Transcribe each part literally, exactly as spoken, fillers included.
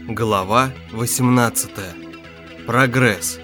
Глава восемнадцатая. Прогресс.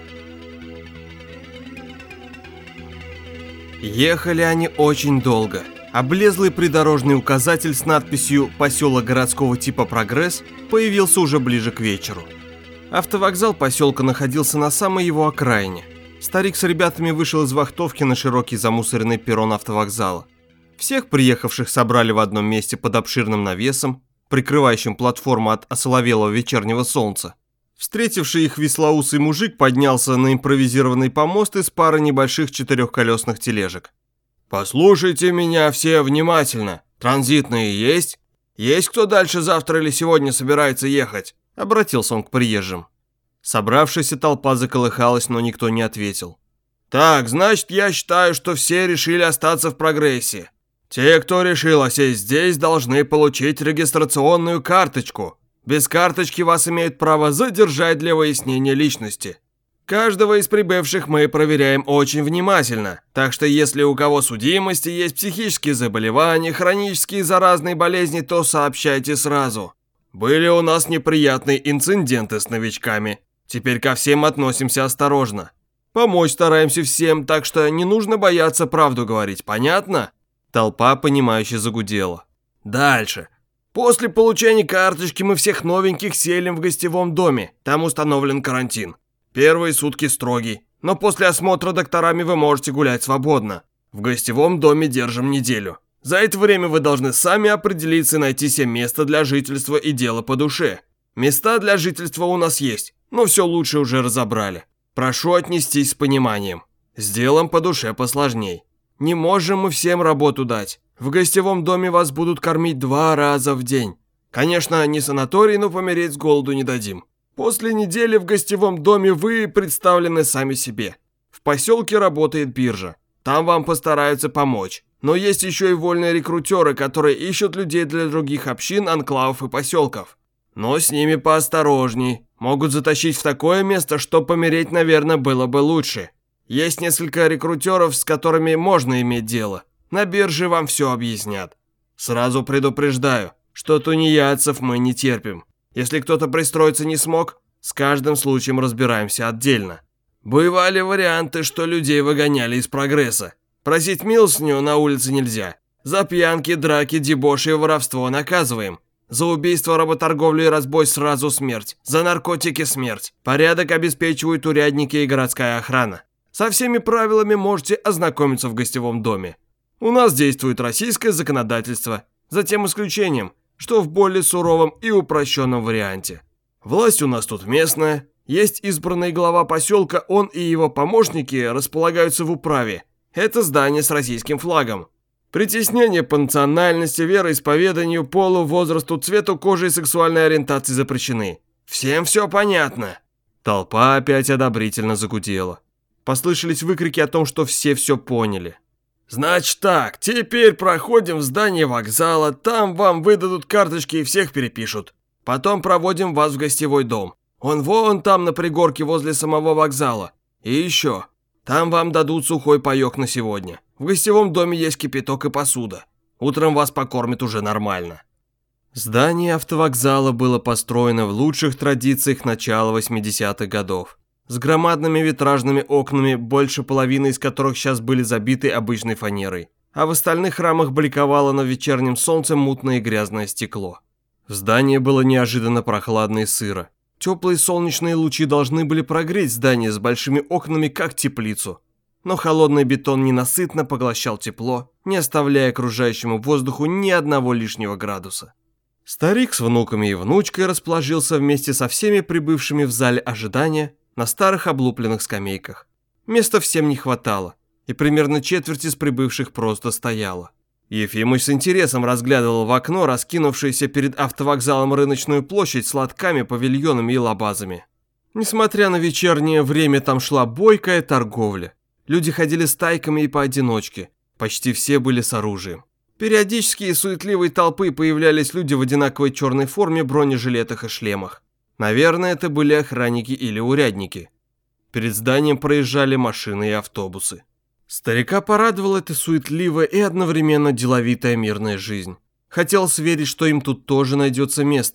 Ехали они очень долго. Облезлый придорожный указатель с надписью «Поселок городского типа Прогресс» появился уже ближе к вечеру. Автовокзал поселка находился на самой его окраине. Старик с ребятами вышел из вахтовки на широкий замусоренный перрон автовокзала. Всех приехавших собрали в одном месте под обширным навесом, прикрывающим платформу от осоловелого вечернего солнца. Встретивший их веслоусый мужик поднялся на импровизированный помост из пары небольших четырехколесных тележек. «Послушайте меня все внимательно. Транзитные есть? Есть кто дальше завтра или сегодня собирается ехать?» Обратился он к приезжим. Собравшаяся толпа заколыхалась, но никто не ответил. «Так, значит, я считаю, что все решили остаться в Прогрессе. Те, кто решил осесть здесь, должны получить регистрационную карточку. Без карточки вас имеют право задержать для выяснения личности. Каждого из прибывших мы проверяем очень внимательно, так что если у кого судимости, есть психические заболевания, хронические заразные болезни, то сообщайте сразу. Были у нас неприятные инциденты с новичками. Теперь ко всем относимся осторожно. Помочь стараемся всем, так что не нужно бояться правду говорить, понятно?» Толпа, понимающе загудела. «Дальше. После получения карточки мы всех новеньких селим в гостевом доме. Там установлен карантин. Первые сутки строгий, но после осмотра докторами вы можете гулять свободно. В гостевом доме держим неделю. За это время вы должны сами определиться и найти себе место для жительства и дело по душе. Места для жительства у нас есть, но все лучше уже разобрали. Прошу отнестись с пониманием. С делом по душе посложней. Не можем мы всем работу дать. В гостевом доме вас будут кормить два раза в день. Конечно, не санаторий, но помереть с голоду не дадим. После недели в гостевом доме вы представлены сами себе. В поселке работает биржа. Там вам постараются помочь. Но есть еще и вольные рекрутеры, которые ищут людей для других общин, анклавов и поселков. Но с ними поосторожней. Могут затащить в такое место, что помереть, наверное, было бы лучше. Есть несколько рекрутеров, с которыми можно иметь дело. На бирже вам все объяснят. Сразу предупреждаю, что тунеядцев мы не терпим. Если кто-то пристроиться не смог, с каждым случаем разбираемся отдельно. Бывали варианты, что людей выгоняли из Прогресса. Просить милостыню на улице нельзя. За пьянки, драки, дебоши и воровство наказываем. За убийство, работорговлю и разбой сразу смерть. За наркотики смерть. Порядок обеспечивают урядники и городская охрана. Со всеми правилами можете ознакомиться в гостевом доме. У нас действует российское законодательство, за тем исключением, что в более суровом и упрощенном варианте. Власть у нас тут местная, есть избранный глава поселка, он и его помощники располагаются в управе. Это здание с российским флагом. Притеснение по национальности, вероисповеданию, полу, возрасту, цвету кожи и сексуальной ориентации запрещены. Всем все понятно?» Толпа опять одобрительно загудела. Послышались выкрики о том, что все все поняли. «Значит так, теперь проходим в здание вокзала, там вам выдадут карточки и всех перепишут. Потом проводим вас в гостевой дом. Он вон там на пригорке возле самого вокзала. И еще, там вам дадут сухой паёк на сегодня. В гостевом доме есть кипяток и посуда. Утром вас покормят уже нормально». Здание автовокзала было построено в лучших традициях начала восьмидесятых годов. С громадными витражными окнами, больше половины из которых сейчас были забиты обычной фанерой, а в остальных рамах бликовало на вечернем солнце мутное и грязное стекло. В здании было неожиданно прохладно и сыро. Теплые солнечные лучи должны были прогреть здание с большими окнами, как теплицу. Но холодный бетон ненасытно поглощал тепло, не оставляя окружающему воздуху ни одного лишнего градуса. Старик с внуками и внучкой расположился вместе со всеми прибывшими в зале ожидания на старых облупленных скамейках. Места всем не хватало, и примерно четверть из прибывших просто стояла. Ефимыч с интересом разглядывал в окно раскинувшуюся перед автовокзалом рыночную площадь с лотками, павильонами и лабазами. Несмотря на вечернее время, там шла бойкая торговля. Люди ходили стайками и поодиночке. Почти все были с оружием. Периодически из суетливой толпы появлялись люди в одинаковой черной форме, бронежилетах и шлемах. Наверное, это были охранники или урядники. Перед зданием проезжали машины и автобусы. Старика порадовала эта суетливая и одновременно деловитая мирная жизнь. Хотелось верить, что им тут тоже найдется место.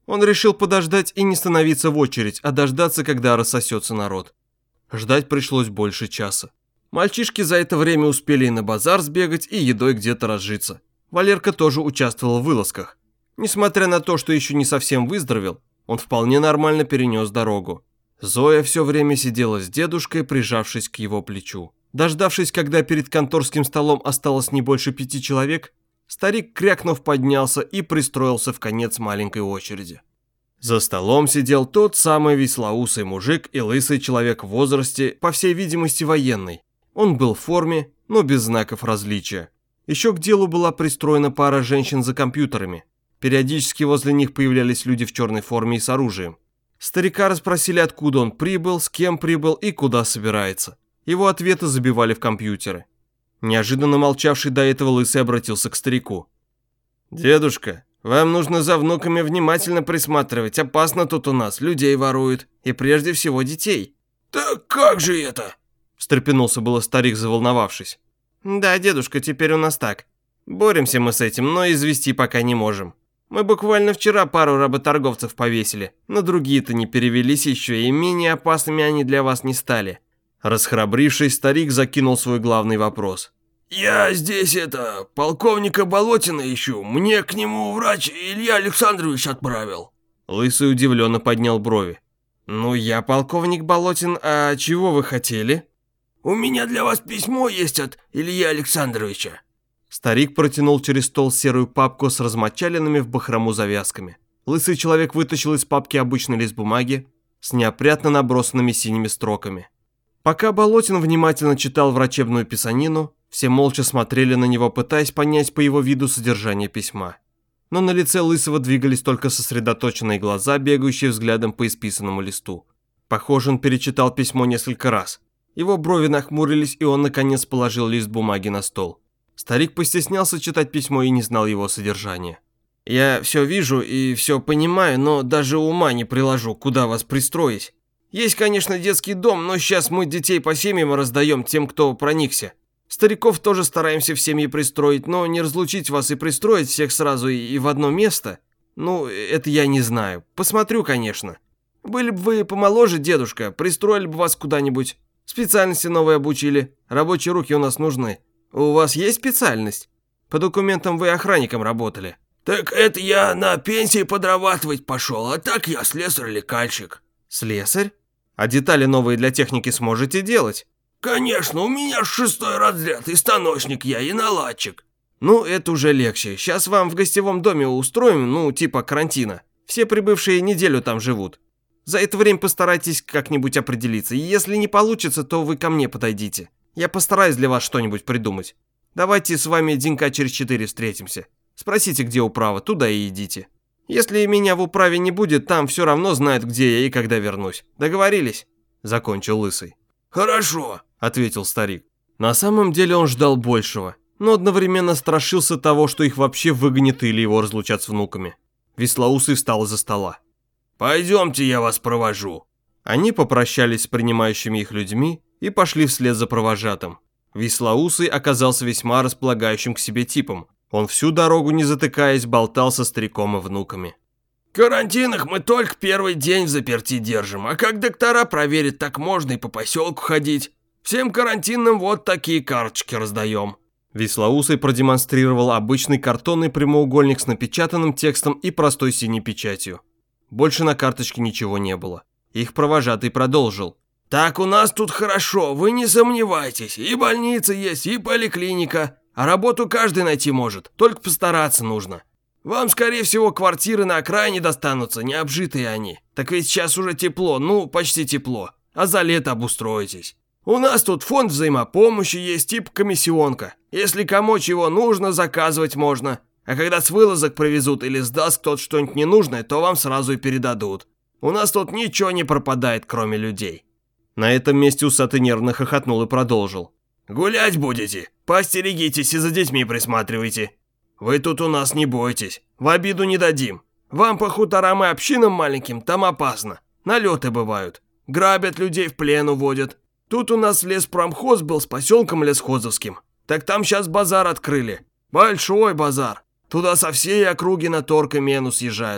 Он решил подождать и не становиться в очередь, а дождаться, когда рассосется народ. Ждать пришлось больше часа. Мальчишки за это время успели и на базар сбегать, и едой где-то разжиться. Валерка тоже участвовал в вылазках. Несмотря на то, что еще не совсем выздоровел, он вполне нормально перенес дорогу. Зоя все время сидела с дедушкой, прижавшись к его плечу. Дождавшись, когда перед конторским столом осталось не больше пяти человек, старик, крякнув, поднялся и пристроился в конец маленькой очереди. За столом сидел тот самый веслоусый мужик и лысый человек в возрасте, по всей видимости, военный. Он был в форме, но без знаков различия. Еще к делу была пристроена пара женщин за компьютерами. Периодически возле них появлялись люди в черной форме и с оружием. Старика расспросили, откуда он прибыл, с кем прибыл и куда собирается. Его ответы забивали в компьютеры. Неожиданно молчавший до этого лысый обратился к старику. «Дедушка, вам нужно за внуками внимательно присматривать. Опасно тут у нас, людей воруют. И прежде всего детей». «Так как же это?» Встрепенулся было старик, заволновавшись. «Да, дедушка, теперь у нас так. Боремся мы с этим, но извести пока не можем. Мы буквально вчера пару работорговцев повесили, но другие-то не перевелись еще, и менее опасными они для вас не стали». Расхрабрившись, старик закинул свой главный вопрос. «Я здесь это, полковника Болотина ищу. Мне к нему врач Илья Александрович отправил». Лысый удивленно поднял брови. «Ну, я полковник Болотин, а чего вы хотели?» «У меня для вас письмо есть от Ильи Александровича». Старик протянул через стол серую папку с размочаленными в бахрому завязками. Лысый человек вытащил из папки обычный лист бумаги с неопрятно набросанными синими строками. Пока Болотин внимательно читал врачебную писанину, все молча смотрели на него, пытаясь понять по его виду содержание письма. Но на лице Лысого двигались только сосредоточенные глаза, бегающие взглядом по исписанному листу. Похоже, он перечитал письмо несколько раз. Его брови нахмурились, и он наконец положил лист бумаги на стол. Старик постеснялся читать письмо и не знал его содержания. «Я все вижу и все понимаю, но даже ума не приложу, куда вас пристроить. Есть, конечно, детский дом, но сейчас мы детей по семьям раздаем тем, кто проникся. Стариков тоже стараемся в семьи пристроить, но не разлучить вас и пристроить всех сразу и, и в одно место, ну, это я не знаю. Посмотрю, конечно. Были бы вы помоложе, дедушка, пристроили бы вас куда-нибудь. Специальности новые обучили, рабочие руки у нас нужны. У вас есть специальность? По документам вы охранником работали». «Так это я на пенсии подрабатывать пошел, а так я слесарь-лекальщик». «Слесарь? А детали новые для техники сможете делать?» «Конечно, у меня шестой разряд, и станочник я, и наладчик». «Ну, это уже легче. Сейчас вам в гостевом доме устроим, ну, типа карантина. Все прибывшие неделю там живут. За это время постарайтесь как-нибудь определиться. И если не получится, то вы ко мне подойдите. Я постараюсь для вас что-нибудь придумать. Давайте с вами денька через четыре встретимся. Спросите, где управа, туда и идите. Если меня в управе не будет, там все равно знают, где я и когда вернусь. Договорились?» Закончил Лысый. «Хорошо», — ответил старик. На самом деле он ждал большего, но одновременно страшился того, что их вообще выгонят или его разлучат с внуками. Веслоусый встал из-за стола. «Пойдемте, я вас провожу». Они попрощались с принимающими их людьми и пошли вслед за провожатым. Веслоусый оказался весьма располагающим к себе типом. Он всю дорогу, не затыкаясь, болтал со стариком и внуками. «В карантинах мы только первый день в заперти держим, а как доктора проверят, так можно и по поселку ходить. Всем карантинным вот такие карточки раздаем». Веслоусый продемонстрировал обычный картонный прямоугольник с напечатанным текстом и простой синей печатью. Больше на карточке ничего не было. Их провожатый продолжил. «Так у нас тут хорошо, вы не сомневайтесь. И больница есть, и поликлиника. А работу каждый найти может, только постараться нужно. Вам, скорее всего, квартиры на окраине достанутся, не обжитые они. Так ведь сейчас уже тепло, ну, почти тепло. А за лето обустроитесь. У нас тут фонд взаимопомощи есть, типа комиссионка. Если кому чего нужно, заказывать можно. А когда с вылазок привезут или сдаст кто-то что-нибудь ненужное, то вам сразу и передадут. У нас тут ничего не пропадает, кроме людей». На этом месте усатый нервно хохотнул и продолжил. «Гулять будете? Поостерегитесь и за детьми присматривайте. Вы тут у нас не бойтесь, в обиду не дадим. Вам по хуторам и общинам маленьким там опасно. Налеты бывают. Грабят людей, в плен уводят. Тут у нас леспромхоз был с поселком Лесхозовским. Так там сейчас базар открыли. Большой базар. Туда со всей округи на торг и мену съезжаются.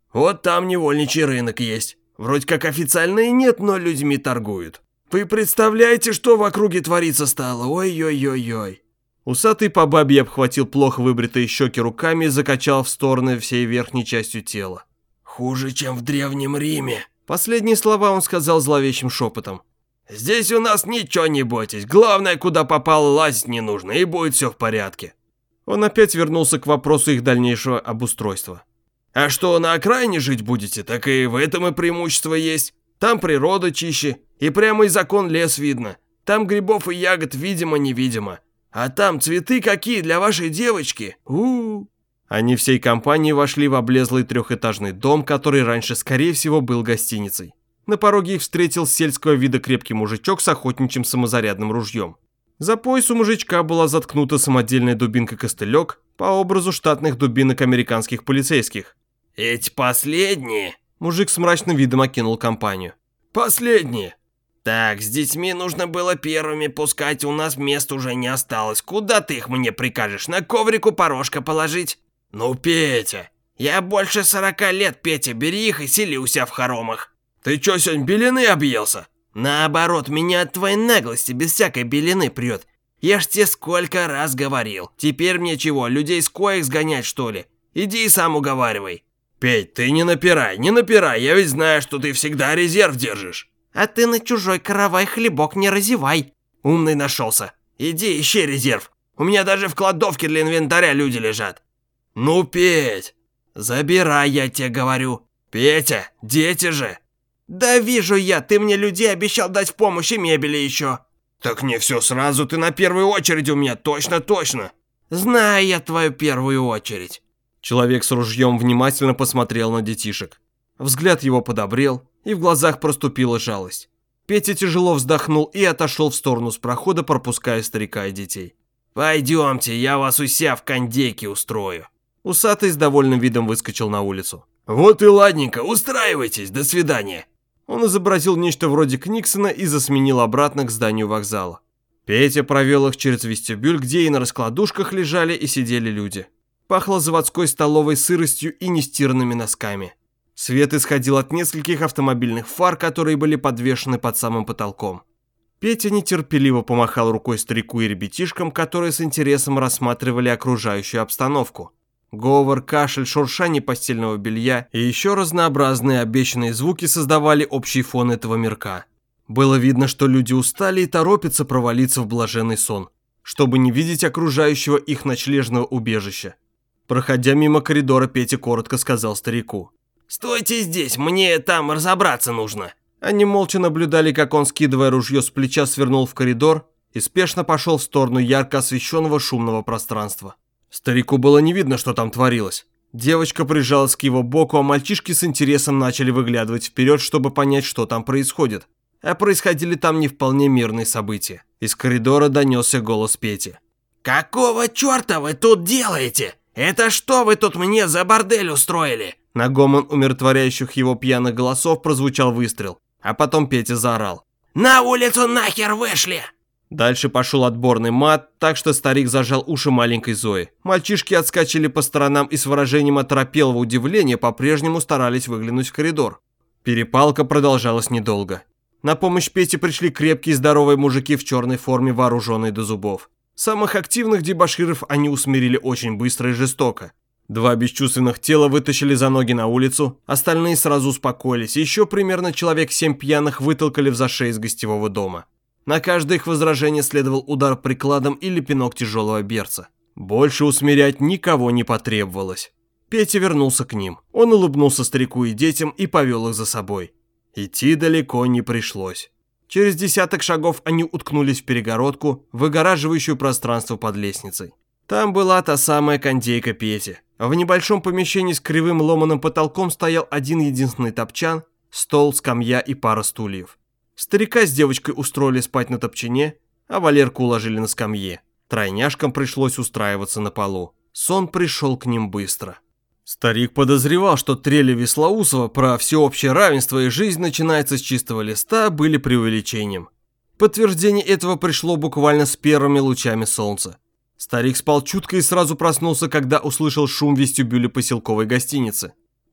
Вот там невольничий рынок есть. Вроде как официально и нет, но людьми торгуют. Вы представляете, что в округе твориться стало? Ой-ой-ой-ой. Усатый по бабье обхватил плохо выбритые щеки руками и закачал в стороны всей верхней частью тела. Хуже, чем в Древнем Риме. Последние слова он сказал зловещим шепотом. Здесь у нас ничего не бойтесь. Главное, куда попало, лазить не нужно, и будет все в порядке. Он опять вернулся к вопросу их дальнейшего обустройства. А что, на окраине жить будете, так и в этом и преимущество есть. Там природа чище, и прямо из окон лес видно. Там грибов и ягод видимо-невидимо. А там цветы какие для вашей девочки. У-у-у. Они всей компанией вошли в облезлый трехэтажный дом, который раньше, скорее всего, был гостиницей. На пороге их встретил сельского вида крепкий мужичок с охотничьим самозарядным ружьем. За пояс у мужичка была заткнута самодельная дубинка-костылек по образу штатных дубинок американских полицейских. «Эти последние?» Мужик с мрачным видом окинул компанию. «Последние. Так, с детьми нужно было первыми пускать, у нас мест уже не осталось. Куда ты их мне прикажешь? На коврику порожка положить?» «Ну, Петя, я больше сорока лет, Петя, бери их и сели у себя в хоромах. Ты чё, сегодня белины объелся?» «Наоборот, меня от твоей наглости без всякой белины прет. Я ж тебе сколько раз говорил. Теперь мне чего, людей с коек сгонять, что ли? Иди и сам уговаривай». «Петь, ты не напирай, не напирай, я ведь знаю, что ты всегда резерв держишь». «А ты на чужой каравай хлебок не разевай». «Умный нашелся. Иди, ищи резерв. У меня даже в кладовке для инвентаря люди лежат». «Ну, Петь, забирай, я тебе говорю. Петя, дети же». «Да вижу я, ты мне людей обещал дать в помощь и мебели еще». «Так не все сразу, ты на первой очереди у меня, точно-точно». «Знаю я твою первую очередь». Человек с ружьем внимательно посмотрел на детишек. Взгляд его подобрел, и в глазах проступила жалость. Петя тяжело вздохнул и отошел в сторону с прохода, пропуская старика и детей. «Пойдемте, я вас у себя в кондейке устрою». Усатый с довольным видом выскочил на улицу. «Вот и ладненько, устраивайтесь, до свидания». Он изобразил нечто вроде Книксона и засеменил обратно к зданию вокзала. Петя провел их через вестибюль, где и на раскладушках лежали и сидели люди. Пахло заводской столовой сыростью и нестиранными носками. Свет исходил от нескольких автомобильных фар, которые были подвешены под самым потолком. Петя нетерпеливо помахал рукой старику и ребятишкам, которые с интересом рассматривали окружающую обстановку. Говор, кашель, шуршание постельного белья и еще разнообразные обещанные звуки создавали общий фон этого мирка. Было видно, что люди устали и торопятся провалиться в блаженный сон, чтобы не видеть окружающего их ночлежного убежища. Проходя мимо коридора, Петя коротко сказал старику: «Стойте здесь, мне там разобраться нужно». Они молча наблюдали, как он, скидывая ружье с плеча, свернул в коридор и спешно пошел в сторону ярко освещенного шумного пространства. Старику было не видно, что там творилось. Девочка прижалась к его боку, а мальчишки с интересом начали выглядывать вперед, чтобы понять, что там происходит. А происходили там не вполне мирные события. Из коридора донесся голос Пети. «Какого черта вы тут делаете? Это что вы тут мне за бордель устроили?» На гомон умиротворяющих его пьяных голосов прозвучал выстрел, а потом Петя заорал: «На улицу нахер вышли!» Дальше пошел отборный мат, так что старик зажал уши маленькой Зои. Мальчишки отскочили по сторонам и с выражением оторопелого удивления по-прежнему старались выглянуть в коридор. Перепалка продолжалась недолго. На помощь Пете пришли крепкие здоровые мужики в черной форме, вооруженные до зубов. Самых активных дебоширов они усмирили очень быстро и жестоко. Два бесчувственных тела вытащили за ноги на улицу, остальные сразу успокоились, еще примерно человек семь пьяных вытолкали в зашей из гостевого дома. На каждое их возражение следовал удар прикладом или пинок тяжелого берца. Больше усмирять никого не потребовалось. Петя вернулся к ним. Он улыбнулся старику и детям и повел их за собой. Идти далеко не пришлось. Через десяток шагов они уткнулись в перегородку, выгораживающую пространство под лестницей. Там была та самая кондейка Пети. В небольшом помещении с кривым ломаным потолком стоял один единственный топчан, стол, скамья и пара стульев. Старика с девочкой устроили спать на топчине, а Валерку уложили на скамье. Тройняшкам пришлось устраиваться на полу. Сон пришел к ним быстро. Старик подозревал, что трели Веслоусова про всеобщее равенство и жизнь начинается с чистого листа были преувеличением. Подтверждение этого пришло буквально с первыми лучами солнца. Старик спал чутко и сразу проснулся, когда услышал шум в вестибюле поселковой гостиницы.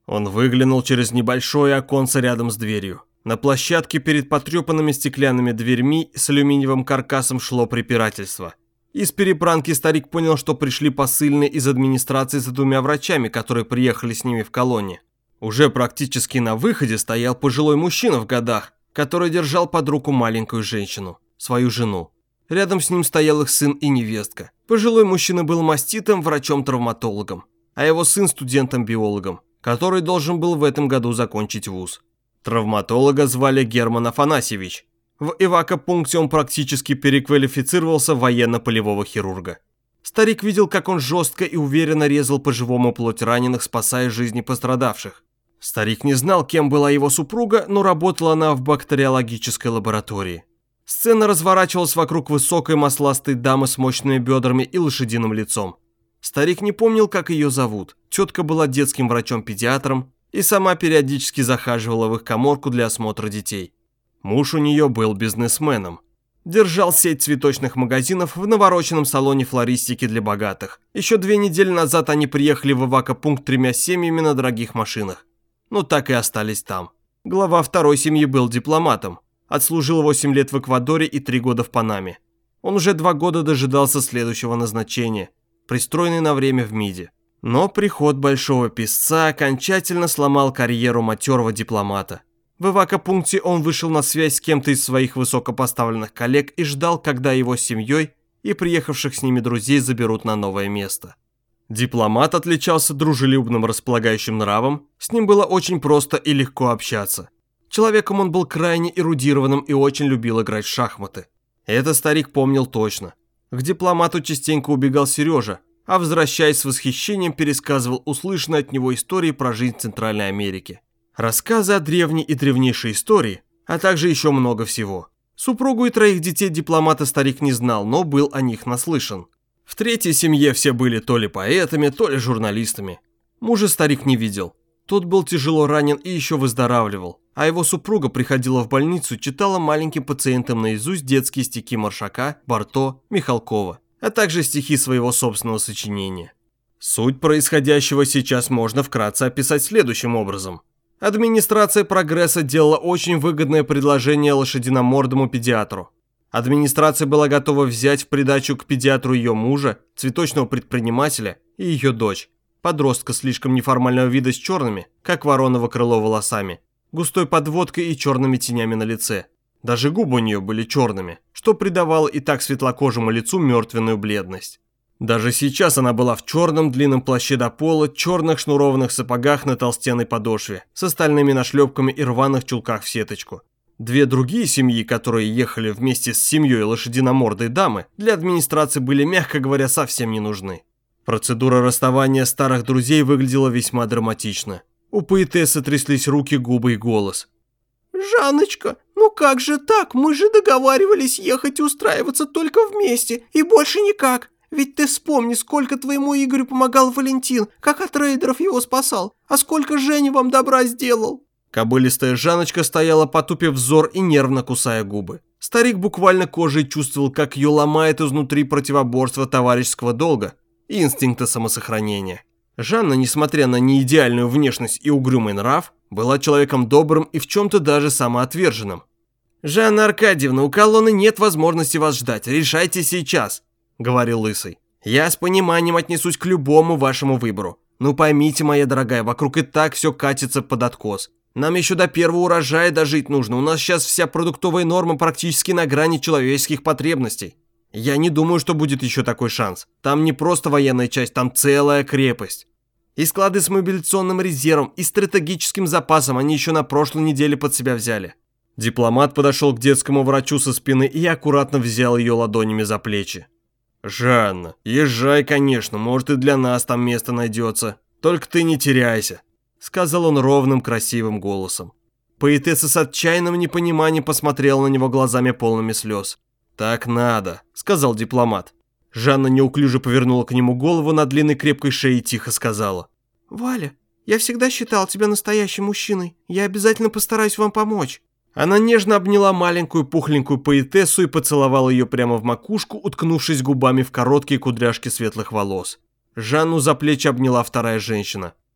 Он выглянул через небольшое оконце рядом с дверью. На площадке перед потрепанными стеклянными дверьми с алюминиевым каркасом шло препирательство. Из перебранки старик понял, что пришли посыльные из администрации за двумя врачами, которые приехали с ними в колонне. Уже практически на выходе стоял пожилой мужчина в годах, который держал под руку маленькую женщину, свою жену. Рядом с ним стоял их сын и невестка. Пожилой мужчина был маститым врачом-травматологом, а его сын студентом-биологом, который должен был в этом году закончить вуз. Травматолога звали Герман Афанасьевич. В эвакопункте он практически переквалифицировался в военно-полевого хирурга. Старик видел, как он жестко и уверенно резал по живому плоть раненых, спасая жизни пострадавших. Старик не знал, кем была его супруга, но работала она в бактериологической лаборатории. Сцена разворачивалась вокруг высокой масластой дамы с мощными бедрами и лошадиным лицом. Старик не помнил, как ее зовут. Тетка была детским врачом-педиатром и сама периодически захаживала в их каморку для осмотра детей. Муж у нее был бизнесменом. Держал сеть цветочных магазинов в навороченном салоне флористики для богатых. Еще две недели назад они приехали в эвакопункт тремя семьями на дорогих машинах. Но так и остались там. Глава второй семьи был дипломатом. Отслужил восемь лет в Эквадоре и три года в Панаме. Он уже два года дожидался следующего назначения, пристроенный на время в МИДе. Но приход большого писца окончательно сломал карьеру матерого дипломата. В эвакопункте он вышел на связь с кем-то из своих высокопоставленных коллег и ждал, когда его с семьей и приехавших с ними друзей заберут на новое место. Дипломат отличался дружелюбным располагающим нравом, с ним было очень просто и легко общаться. Человеком он был крайне эрудированным и очень любил играть в шахматы. Это старик помнил точно. К дипломату частенько убегал Сережа, а возвращаясь с восхищением пересказывал услышанные от него истории про жизнь Центральной Америки. Рассказы о древней и древнейшей истории, а также еще много всего. Супругу и троих детей дипломата старик не знал, но был о них наслышан. В третьей семье все были то ли поэтами, то ли журналистами. Мужа старик не видел. Тот был тяжело ранен и еще выздоравливал, а его супруга приходила в больницу, читала маленьким пациентам наизусть детские стихи Маршака, Барто, Михалкова, а также стихи своего собственного сочинения. Суть происходящего сейчас можно вкратце описать следующим образом. Администрация «Прогресса» делала очень выгодное предложение лошадиномордому педиатру. Администрация была готова взять в придачу к педиатру ее мужа, цветочного предпринимателя, и ее дочь, подростка слишком неформального вида с черными, как вороново крыло, волосами, густой подводкой и черными тенями на лице. Даже губы у нее были черными, что придавало и так светлокожему лицу мертвенную бледность. Даже сейчас она была в черном длинном плаще до пола, черных шнурованных сапогах на толстенной подошве, с остальными нашлепками и рваных чулках в сеточку. Две другие семьи, которые ехали вместе с семьей лошадиномордой дамы, для администрации были, мягко говоря, совсем не нужны. Процедура расставания старых друзей выглядела весьма драматично. У поэтессы тряслись руки, губы и голос. «Жанночка, ну как же так? Мы же договаривались ехать и устраиваться только вместе, и больше никак. Ведь ты вспомни, сколько твоему Игорю помогал Валентин, как от рейдеров его спасал, а сколько Женя вам добра сделал». Кобылистая Жанночка стояла, потупив взор и нервно кусая губы. Старик буквально кожей чувствовал, как ее ломает изнутри противоборство товарищеского долга и инстинкта самосохранения. Жанна, несмотря на неидеальную внешность и угрюмый нрав, была человеком добрым и в чем-то даже самоотверженным. «Жанна Аркадьевна, у колонны нет возможности вас ждать, решайте сейчас», — говорил Лысый. «Я с пониманием отнесусь к любому вашему выбору. Ну поймите, моя дорогая, вокруг и так все катится под откос. Нам еще до первого урожая дожить нужно, у нас сейчас вся продуктовая норма практически на грани человеческих потребностей. Я не думаю, что будет еще такой шанс. Там не просто военная часть, там целая крепость. И склады с мобилизационным резервом, и стратегическим запасом они еще на прошлой неделе под себя взяли». Дипломат подошел к детскому врачу со спины и аккуратно взял ее ладонями за плечи. «Жанна, езжай, конечно, может и для нас там место найдется. Только ты не теряйся», — сказал он ровным красивым голосом. Поэтесса с отчаянным непониманием посмотрела на него глазами полными слез. «Так надо», — сказал дипломат. Жанна неуклюже повернула к нему голову на длинной крепкой шее и тихо сказала. «Валя, я всегда считал тебя настоящим мужчиной. Я обязательно постараюсь вам помочь». Она нежно обняла маленькую пухленькую поэтессу и поцеловала ее прямо в макушку, уткнувшись губами в короткие кудряшки светлых волос. Жанну за плечи обняла вторая женщина.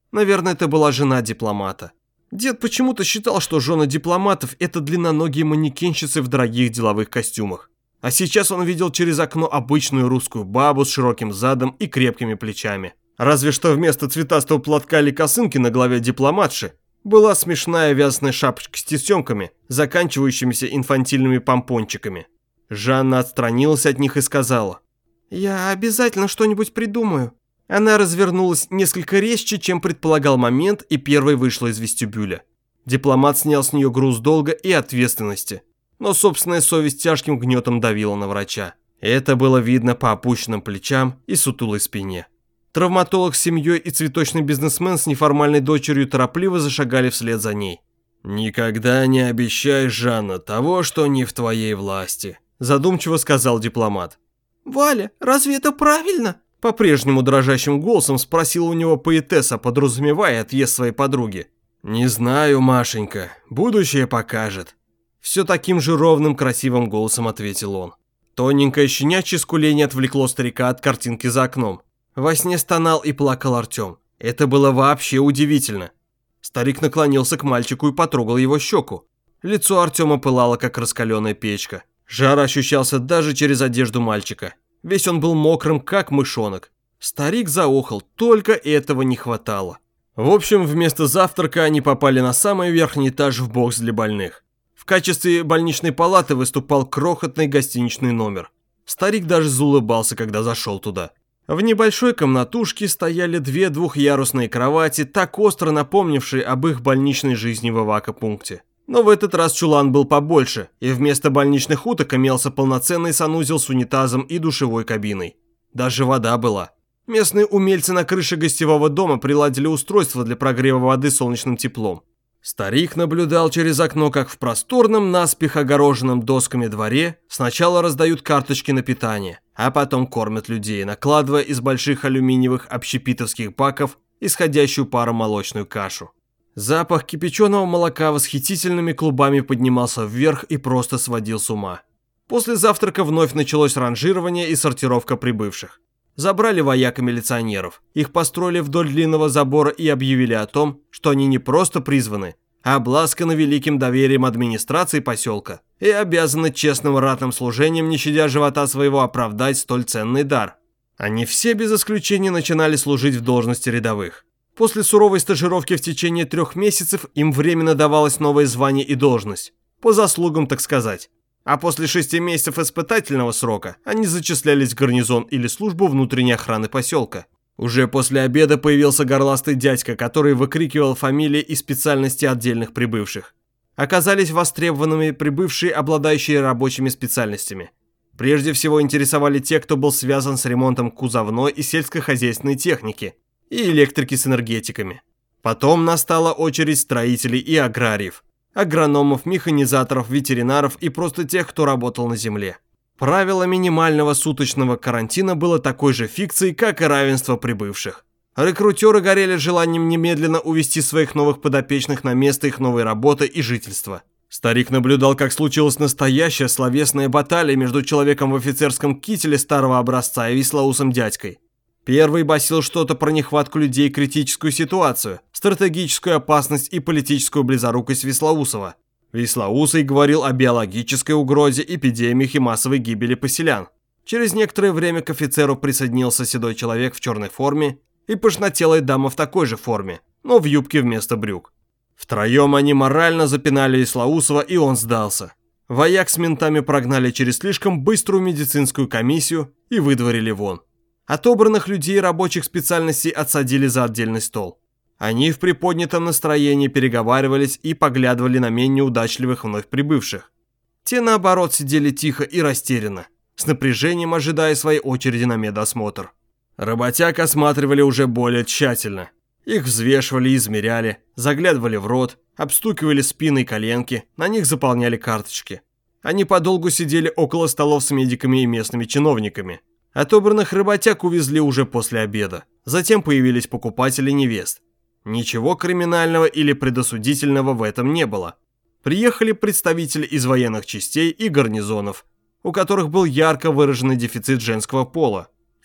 Наверное, это была жена дипломата. Дед почему-то считал, что жены дипломатов – это длинноногие манекенщицы в дорогих деловых костюмах. А сейчас он видел через окно обычную русскую бабу с широким задом и крепкими плечами. Разве что вместо цветастого платка или косынки на голове дипломатши была смешная вязаная шапочка с тесемками, заканчивающимися инфантильными помпончиками. Жанна отстранилась от них и сказала: «Я обязательно что-нибудь придумаю». Она развернулась несколько резче, чем предполагал момент, и первой вышла из вестибюля. Дипломат снял с нее груз долга и ответственности, но собственная совесть тяжким гнетом давила на врача. Это было видно по опущенным плечам и сутулой спине. Травматолог с семьей и цветочный бизнесмен с неформальной дочерью торопливо зашагали вслед за ней. «Никогда не обещай, Жанна, того, что не в твоей власти», задумчиво сказал дипломат. «Валя, разве это правильно?» По-прежнему дрожащим голосом спросила у него поэтесса, подразумевая отъезд своей подруги. «Не знаю, Машенька, будущее покажет». Все таким же ровным красивым голосом ответил он. Тоненькое щенячье скуление отвлекло старика от картинки за окном. Во сне стонал и плакал Артем. Это было вообще удивительно. Старик наклонился к мальчику и потрогал его щеку. Лицо Артема пылало, как раскаленная печка. Жар ощущался даже через одежду мальчика. Весь он был мокрым, как мышонок. Старик заохал, только этого не хватало. В общем, вместо завтрака они попали на самый верхний этаж в бокс для больных. В качестве больничной палаты выступал крохотный гостиничный номер. Старик даже заулыбался, когда зашел туда. В небольшой комнатушке стояли две двухъярусные кровати, так остро напомнившие об их больничной жизни в эвакопункте. Но в этот раз чулан был побольше, и вместо больничных уток имелся полноценный санузел с унитазом и душевой кабиной. Даже вода была. Местные умельцы на крыше гостевого дома приладили устройство для прогрева воды солнечным теплом. Старик наблюдал через окно, как в просторном, наспех огороженном досками дворе сначала раздают карточки на питание, а потом кормят людей, накладывая из больших алюминиевых общепитовских баков исходящую паромолочную кашу. Запах кипяченого молока восхитительными клубами поднимался вверх и просто сводил с ума. После завтрака вновь началось ранжирование и сортировка прибывших. Забрали вояк и милиционеров. Их построили вдоль длинного забора и объявили о том, что они не просто призваны, а обласканы великим доверием администрации поселка и обязаны честным ратным служением, не щадя живота своего, оправдать столь ценный дар. Они все без исключения начинали служить в должности рядовых. После суровой стажировки в течение трех месяцев им временно давалось новое звание и должность. По заслугам, так сказать. А после шести месяцев испытательного срока они зачислялись в гарнизон или службу внутренней охраны поселка. Уже после обеда появился горластый дядька, который выкрикивал фамилии и специальности отдельных прибывших. Оказались востребованными прибывшие, обладающие рабочими специальностями. Прежде всего интересовали те, кто был связан с ремонтом кузовной и сельскохозяйственной техники, и электрики с энергетиками. Потом настала очередь строителей и аграриев, агрономов, механизаторов, ветеринаров и просто тех, кто работал на земле. Правило минимального суточного карантина было такой же фикцией, как и равенство прибывших. Рекрутеры горели желанием немедленно увести своих новых подопечных на место их новой работы и жительства. Старик наблюдал, как случилась настоящая словесная баталия между человеком в офицерском кителе старого образца и вислоусым дядькой. Первый басил что-то про нехватку людей, критическую ситуацию, стратегическую опасность и политическую близорукость Вислоусова. Вислоусый говорил о биологической угрозе, эпидемиях и массовой гибели поселян. Через некоторое время к офицеру присоединился седой человек в черной форме и пышнотелая дама в такой же форме, но в юбке вместо брюк. Втроем они морально запинали Вислоусова, и он сдался. Вояк с ментами прогнали через слишком быструю медицинскую комиссию и выдворили вон. Отобранных людей рабочих специальностей отсадили за отдельный стол. Они в приподнятом настроении переговаривались и поглядывали на менее удачливых вновь прибывших. Те, наоборот, сидели тихо и растерянно, с напряжением ожидая своей очереди на медосмотр. Работяг осматривали уже более тщательно. Их взвешивали и измеряли, заглядывали в рот, обстукивали спины и коленки, на них заполняли карточки. Они подолгу сидели около столов с медиками и местными чиновниками. Отобранных работяг увезли уже после обеда. Затем появились покупатели невест. Ничего криминального или предосудительного в этом не было. Приехали представители из военных частей и гарнизонов, у которых был ярко выраженный дефицит женского пола.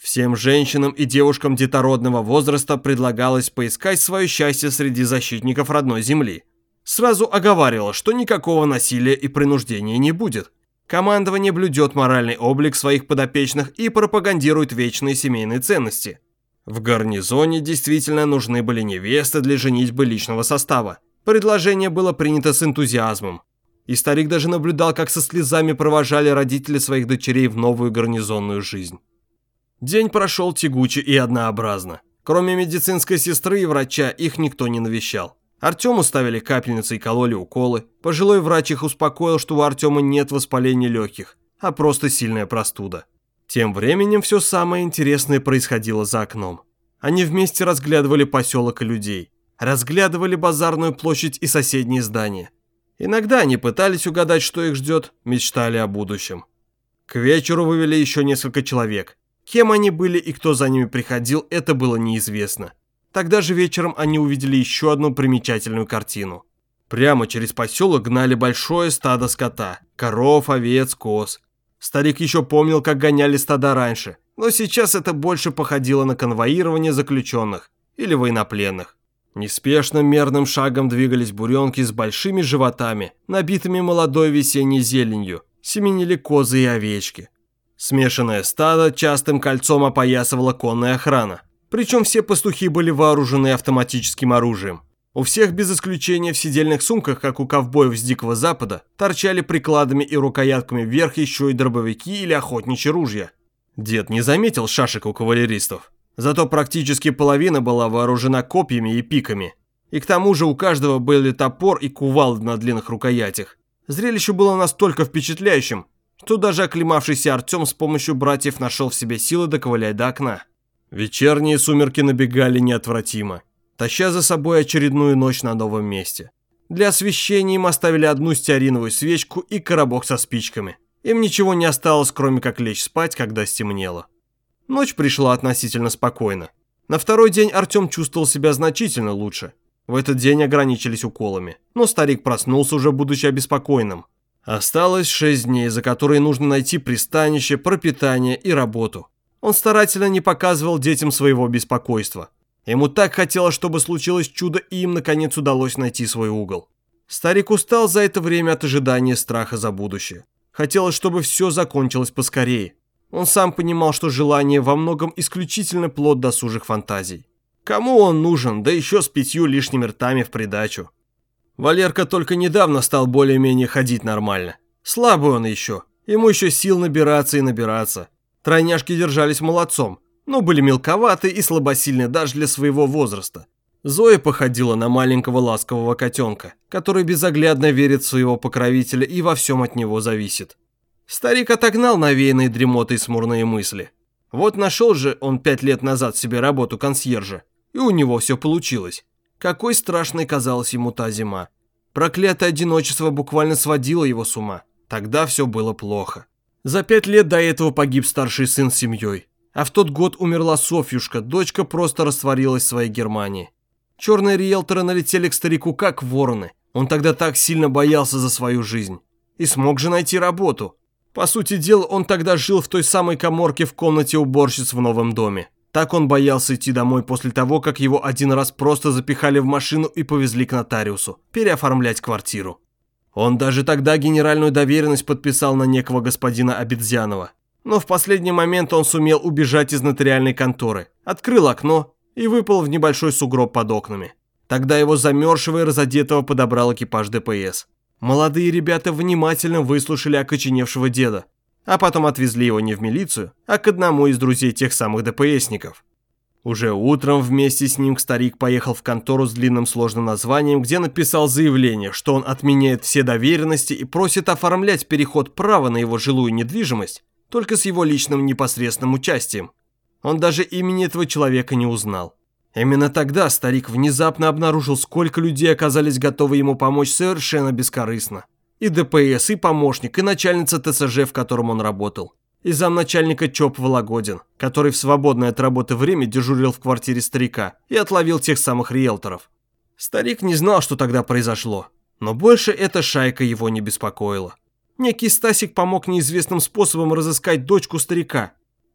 Всем женщинам и девушкам детородного возраста предлагалось поискать свое счастье среди защитников родной земли. Сразу оговаривала, что никакого насилия и принуждения не будет. Командование блюдет моральный облик своих подопечных и пропагандирует вечные семейные ценности. В гарнизоне действительно нужны были невесты для женитьбы личного состава. Предложение было принято с энтузиазмом. И старик даже наблюдал, как со слезами провожали родители своих дочерей в новую гарнизонную жизнь. День прошел тягуче и однообразно. Кроме медицинской сестры и врача, их никто не навещал. Артему ставили капельницы и кололи уколы. Пожилой врач их успокоил, что у Артема нет воспаления легких, а просто сильная простуда. Тем временем все самое интересное происходило за окном. Они вместе разглядывали поселок и людей. Разглядывали базарную площадь и соседние здания. Иногда они пытались угадать, что их ждет, мечтали о будущем. К вечеру вывели еще несколько человек. Кем они были и кто за ними приходил, это было неизвестно. Тогда же вечером они увидели еще одну примечательную картину. Прямо через поселок гнали большое стадо скота. Коров, овец, коз. Старик еще помнил, как гоняли стада раньше. Но сейчас это больше походило на конвоирование заключенных или военнопленных. Неспешным мерным шагом двигались буренки с большими животами, набитыми молодой весенней зеленью. Семенили козы и овечки. Смешанное стадо частым кольцом опоясывала конная охрана. Причем все пастухи были вооружены автоматическим оружием. У всех без исключения в седельных сумках, как у ковбоев с Дикого Запада, торчали прикладами и рукоятками вверх еще и дробовики или охотничьи ружья. Дед не заметил шашек у кавалеристов. Зато практически половина была вооружена копьями и пиками. И к тому же у каждого были топор и кувалды на длинных рукоятях. Зрелище было настолько впечатляющим, что даже оклемавшийся Артем с помощью братьев нашел в себе силы доковылять до окна. Вечерние сумерки набегали неотвратимо, таща за собой очередную ночь на новом месте. Для освещения им оставили одну стеариновую свечку и коробок со спичками. Им ничего не осталось, кроме как лечь спать, когда стемнело. Ночь пришла относительно спокойно. На второй день Артем чувствовал себя значительно лучше. В этот день ограничились уколами, но старик проснулся, уже будучи обеспокоенным. Осталось шесть дней, за которые нужно найти пристанище, пропитание и работу. Он старательно не показывал детям своего беспокойства. Ему так хотелось, чтобы случилось чудо, и им наконец удалось найти свой угол. Старик устал за это время от ожидания страха за будущее. Хотелось, чтобы все закончилось поскорее. Он сам понимал, что желание во многом исключительно плод досужих фантазий. Кому он нужен, да еще с пятью лишними ртами в придачу? Валерка только недавно стал более-менее ходить нормально. Слабый он еще, ему еще сил набираться и набираться. Тройняшки держались молодцом, но были мелковаты и слабосильны даже для своего возраста. Зоя походила на маленького ласкового котенка, который безоглядно верит в своего покровителя и во всем от него зависит. Старик отогнал навеянные дремотой смурные мысли. Вот нашел же он пять лет назад себе работу консьержа, и у него все получилось. Какой страшной казалась ему та зима. Проклятое одиночество буквально сводило его с ума. Тогда все было плохо. За пять лет до этого погиб старший сын с семьей. А в тот год умерла Софьюшка, дочка просто растворилась в своей Германии. Черные риэлторы налетели к старику как вороны. Он тогда так сильно боялся за свою жизнь. И смог же найти работу. По сути дела, он тогда жил в той самой каморке в комнате уборщиц в новом доме. Так он боялся идти домой после того, как его один раз просто запихали в машину и повезли к нотариусу, переоформлять квартиру. Он даже тогда генеральную доверенность подписал на некого господина Обедзянова. Но в последний момент он сумел убежать из нотариальной конторы, открыл окно и выпал в небольшой сугроб под окнами. Тогда его замерзшего и разодетого подобрал экипаж ДПС. Молодые ребята внимательно выслушали окоченевшего деда, а потом отвезли его не в милицию, а к одному из друзей тех самых ДПСников. Уже утром вместе с ним старик поехал в контору с длинным сложным названием, где написал заявление, что он отменяет все доверенности и просит оформлять переход права на его жилую недвижимость только с его личным непосредственным участием. Он даже имени этого человека не узнал. Именно тогда старик внезапно обнаружил, сколько людей оказались готовы ему помочь совершенно бескорыстно. И ДПС, и помощник, и начальница ТСЖ, в котором он работал. И замначальника ЧОП Вологодин, который в свободное от работы время дежурил в квартире старика и отловил тех самых риэлторов. Старик не знал, что тогда произошло, но больше эта шайка его не беспокоила. Некий Стасик помог неизвестным способом разыскать дочку старика.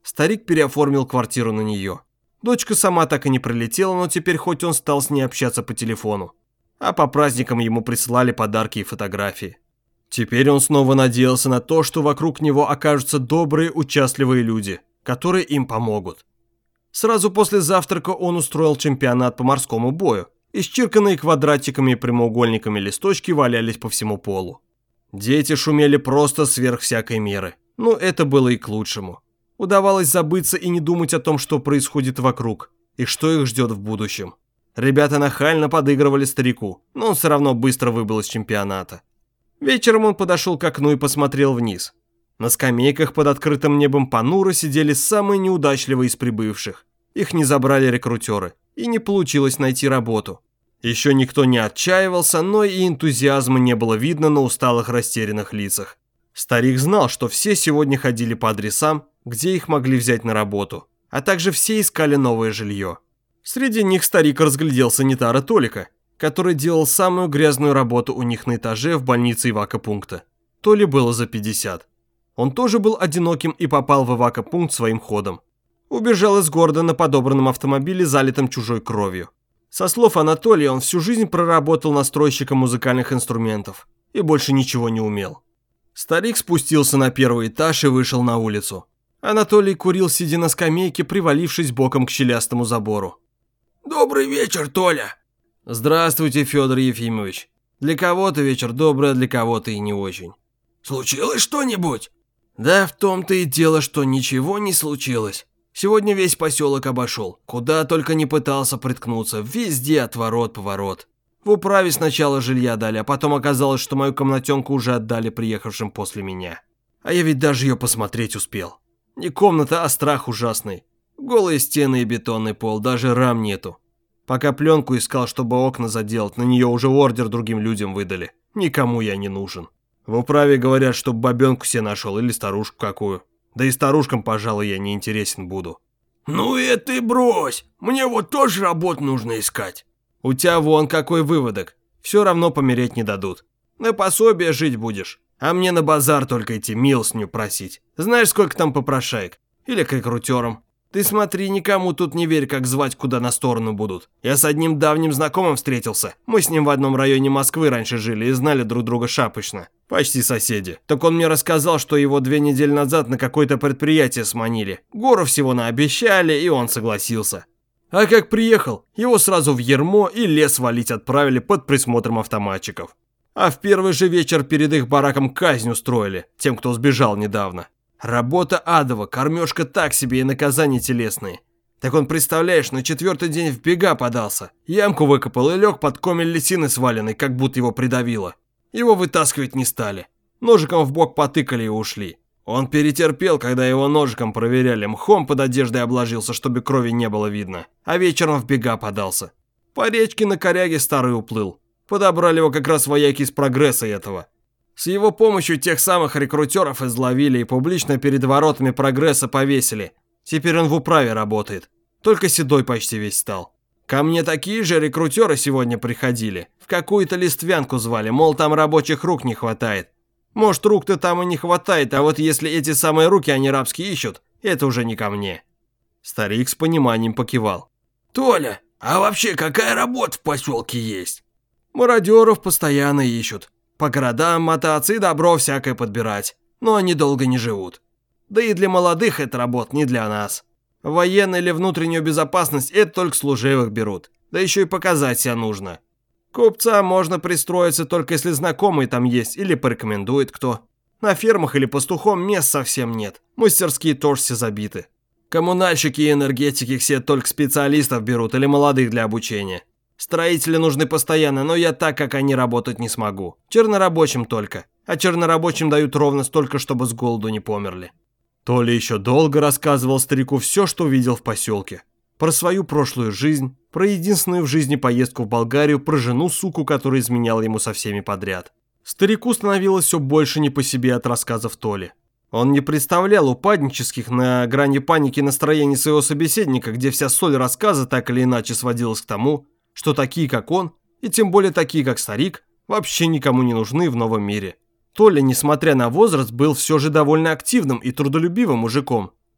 Старик переоформил квартиру на нее. Дочка сама так и не прилетела, но теперь хоть он стал с ней общаться по телефону. А по праздникам ему присылали подарки и фотографии. Теперь он снова надеялся на то, что вокруг него окажутся добрые, участливые люди, которые им помогут. Сразу после завтрака он устроил чемпионат по морскому бою. Исчерканные квадратиками и прямоугольниками листочки валялись по всему полу. Дети шумели просто сверх всякой меры. Но это было и к лучшему. Удавалось забыться и не думать о том, что происходит вокруг, и что их ждет в будущем. Ребята нахально подыгрывали старику, но он все равно быстро выбыл из чемпионата. Вечером он подошел к окну и посмотрел вниз. На скамейках под открытым небом понуро сидели самые неудачливые из прибывших. Их не забрали рекрутеры, и не получилось найти работу. Еще никто не отчаивался, но и энтузиазма не было видно на усталых растерянных лицах. Старик знал, что все сегодня ходили по адресам, где их могли взять на работу, а также все искали новое жилье. Среди них старик разглядел санитара Толика, который делал самую грязную работу у них на этаже в больнице эвакопункта. Толе было за пятьдесят. Он тоже был одиноким и попал в эвакопункт своим ходом. Убежал из города на подобранном автомобиле, залитом чужой кровью. Со слов Анатолия, он всю жизнь проработал настройщиком музыкальных инструментов и больше ничего не умел. Старик спустился на первый этаж и вышел на улицу. Анатолий курил, сидя на скамейке, привалившись боком к щелястому забору. «Добрый вечер, Толя!» «Здравствуйте, Федор Ефимович. Для кого-то вечер добрый, а для кого-то и не очень». «Случилось что-нибудь?» «Да в том-то и дело, что ничего не случилось. Сегодня весь поселок обошел, куда только не пытался приткнуться, везде отворот-поворот. В управе сначала жилья дали, а потом оказалось, что мою комнатенку уже отдали приехавшим после меня. А я ведь даже ее посмотреть успел. Не комната, а страх ужасный. Голые стены и бетонный пол, даже рам нету. Пока пленку искал, чтобы окна заделать, на нее уже ордер другим людям выдали. Никому я не нужен. В управе говорят, чтоб бабенку себе нашел или старушку какую. Да и старушкам, пожалуй, я не интересен буду». «Ну это и брось, мне вот тоже работу нужно искать». «У тебя вон какой выводок, все равно помереть не дадут. На пособие жить будешь, а мне на базар только идти милостыню просить. Знаешь, сколько там попрошаек? Или к рекрутерам. Ты смотри, никому тут не верь, как звать, куда на сторону будут. Я с одним давним знакомым встретился. Мы с ним в одном районе Москвы раньше жили и знали друг друга шапочно. Почти соседи. Так он мне рассказал, что его две недели назад на какое-то предприятие сманили. Гору всего наобещали, и он согласился. А как приехал, его сразу в ярмо и лес валить отправили под присмотром автоматчиков. А в первый же вечер перед их бараком казнь устроили, тем, кто сбежал недавно. Работа адова, кормежка так себе и наказания телесные. Так он, представляешь, на четвертый день в бега подался. Ямку выкопал и лег под комель лисины сваленной, как будто его придавило. Его вытаскивать не стали. Ножиком в бок потыкали и ушли. Он перетерпел, когда его ножиком проверяли, мхом под одеждой обложился, чтобы крови не было видно. А вечером в бега подался. По речке на коряге старый уплыл. Подобрали его как раз вояки из прогресса этого. С его помощью тех самых рекрутеров изловили и публично перед воротами прогресса повесили. Теперь он в управе работает. Только седой почти весь стал. Ко мне такие же рекрутеры сегодня приходили. В какую-то листвянку звали, мол, там рабочих рук не хватает. Может, рук-то там и не хватает, а вот если эти самые руки они рабские ищут, это уже не ко мне». Старик с пониманием покивал. «Толя, а вообще какая работа в поселке есть?» «Мародеров постоянно ищут. По городам мотаться и добро всякое подбирать. Но они долго не живут. Да и для молодых это работа, не для нас. Военную или внутреннюю безопасность это только служивых берут. Да еще и показать себя нужно. Купца можно пристроиться только если знакомые там есть или порекомендует кто. На фермах или пастухом мест совсем нет. Мастерские тоже все забиты. Коммунальщики и энергетики все только специалистов берут или молодых для обучения. Строители нужны постоянно, но я так, как они, работать не смогу. Чернорабочим только. А чернорабочим дают ровно столько, чтобы с голоду не померли». Толя еще долго рассказывал старику все, что видел в поселке. Про свою прошлую жизнь, про единственную в жизни поездку в Болгарию, про жену, суку, которая изменяла ему со всеми подряд. Старику становилось все больше не по себе от рассказов Толи. Он не представлял упаднических на грани паники настроений своего собеседника, где вся соль рассказа так или иначе сводилась к тому, что такие, как он, и тем более такие, как старик, вообще никому не нужны в новом мире. Толя, несмотря на возраст, был все же довольно активным и трудолюбивым мужиком.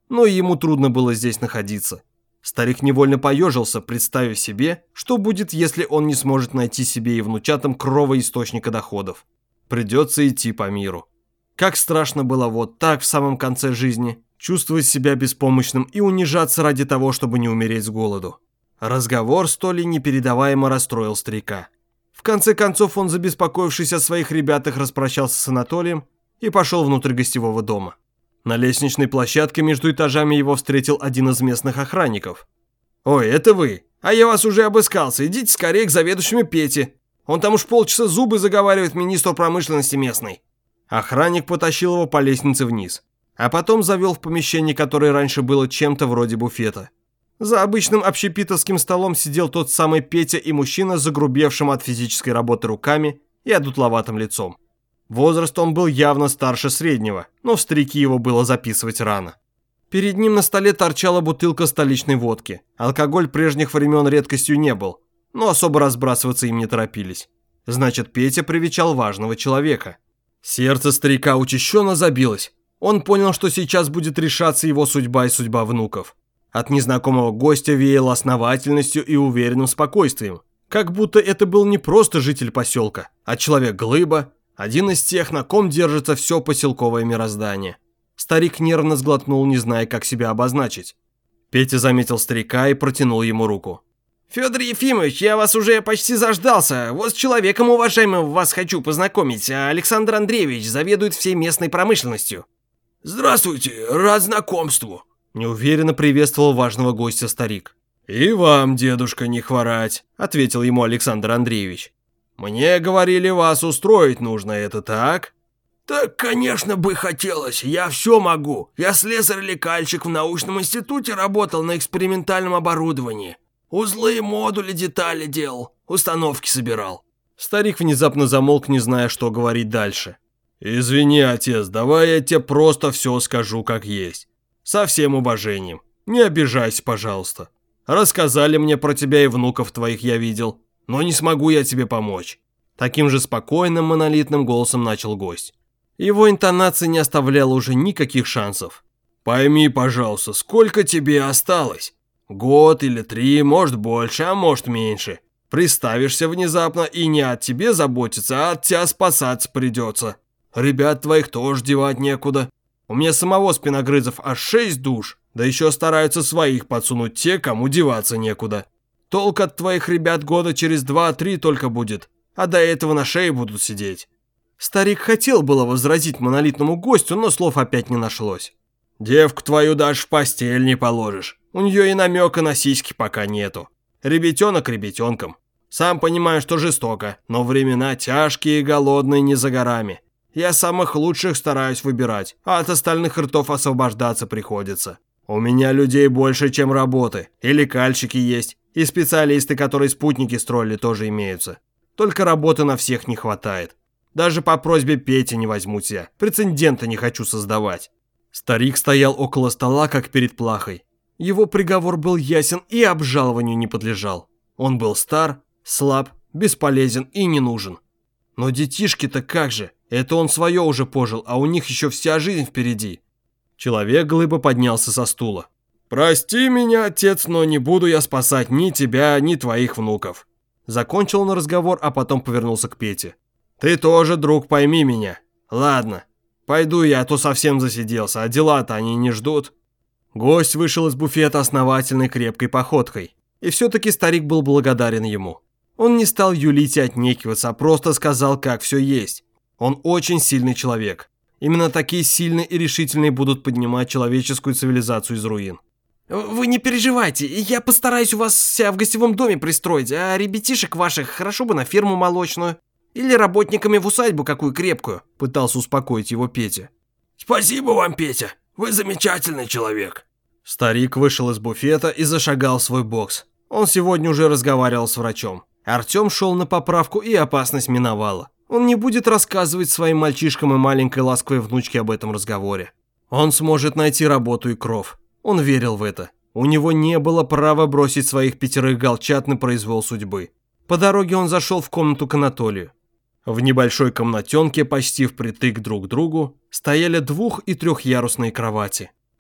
но и ему трудно было здесь находиться. Старик невольно поежился, представив себе, что будет, если он не сможет найти себе и внучатам кровоисточника доходов. Придется идти по миру. Как страшно было вот так в самом конце жизни чувствовать себя беспомощным и унижаться ради того, чтобы не умереть с голоду. Разговор столь непередаваемо расстроил старика. В конце концов он, забеспокоившись о своих ребятах, распрощался с Анатолием и пошел внутрь гостевого дома. На лестничной площадке между этажами его встретил один из местных охранников. «Ой, это вы? А я вас уже обыскался. Идите скорее к заведующему Пете. Он там уж полчаса зубы заговаривает министру промышленности местной». Охранник потащил его по лестнице вниз, а потом завел в помещение, которое раньше было чем-то вроде буфета. За обычным общепитовским столом сидел тот самый Петя и мужчина с загрубевшим от физической работы руками и одутловатым лицом. Возраст он был явно старше среднего, но в старики его было записывать рано. Перед ним на столе торчала бутылка столичной водки. Алкоголь прежних времен редкостью не был, но особо разбрасываться им не торопились. Значит, Петя привечал важного человека. Сердце старика учащенно забилось. Он понял, что сейчас будет решаться его судьба и судьба внуков. От незнакомого гостя веяло основательностью и уверенным спокойствием. Как будто это был не просто житель поселка, а человек-глыба, один из тех, на ком держится все поселковое мироздание. Старик нервно сглотнул, не зная, как себя обозначить. Петя заметил старика и протянул ему руку. «Федор Ефимович, я вас уже почти заждался. Вот с человеком уважаемым вас хочу познакомить. Александр Андреевич заведует всей местной промышленностью». «Здравствуйте, рад знакомству», – неуверенно приветствовал важного гостя старик. «И вам, дедушка, не хворать», – ответил ему Александр Андреевич. «Мне говорили, вас устроить нужно, это так?» «Так, конечно, бы хотелось. Я все могу. Я слесарь-лекальщик в научном институте работал на экспериментальном оборудовании. Узлы, модули, детали делал, установки собирал». Старик внезапно замолк, не зная, что говорить дальше. «Извини, отец, давай я тебе просто все скажу, как есть. Со всем уважением. Не обижайся, пожалуйста. Рассказали мне про тебя и внуков твоих я видел. Но не смогу я тебе помочь». Таким же спокойным, монолитным голосом начал гость. Его интонация не оставляла уже никаких шансов. «Пойми, пожалуйста, сколько тебе осталось? Год или три, может больше, а может меньше. Приставишься внезапно, и не от тебе заботиться, а от тебя спасаться придется. Ребят твоих тоже девать некуда. У меня самого спиногрызов аж шесть душ, да еще стараются своих подсунуть те, кому деваться некуда. Толк от твоих ребят года через два-три только будет, а до этого на шее будут сидеть». Старик хотел было возразить монолитному гостю, но слов опять не нашлось. «Девку твою даже в постель не положишь. У нее и намека на сиськи пока нету. Ребятенок ребятенком. Сам понимаю, что жестоко, но времена тяжкие и голодные не за горами. Я самых лучших стараюсь выбирать, а от остальных ртов освобождаться приходится. У меня людей больше, чем работы, и лекальщики есть, и специалисты, которые спутники строили, тоже имеются. Только работы на всех не хватает. Даже по просьбе Пети не возьму тебя, прецедента не хочу создавать». Старик стоял около стола, как перед плахой. Его приговор был ясен и обжалованию не подлежал. Он был стар, слаб, бесполезен и не нужен. Но детишки-то как же? Это он свое уже пожил, а у них еще вся жизнь впереди. Человек-глыба поднялся со стула. «Прости меня, отец, но не буду я спасать ни тебя, ни твоих внуков». Закончил он разговор, а потом повернулся к Пете. «Ты тоже, друг, пойми меня. Ладно, пойду я, а то совсем засиделся, а дела-то они не ждут». Гость вышел из буфета основательной крепкой походкой. И все-таки старик был благодарен ему. Он не стал юлить и отнекиваться, а просто сказал, как все есть. Он очень сильный человек. Именно такие сильные и решительные будут поднимать человеческую цивилизацию из руин. «Вы не переживайте, я постараюсь у вас себя в гостевом доме пристроить, а ребятишек ваших хорошо бы на ферму молочную. Или работниками в усадьбу какую крепкую», — пытался успокоить его Петя. «Спасибо вам, Петя, вы замечательный человек». Старик вышел из буфета и зашагал в свой бокс. Он сегодня уже разговаривал с врачом. Артем шел на поправку, и опасность миновала. Он не будет рассказывать своим мальчишкам и маленькой ласковой внучке об этом разговоре. Он сможет найти работу и кров. Он верил в это. У него не было права бросить своих пятерых галчат на произвол судьбы. По дороге он зашел в комнату к Анатолию. В небольшой комнатенке, почти впритык друг к другу, стояли двух- и трехъярусные кровати.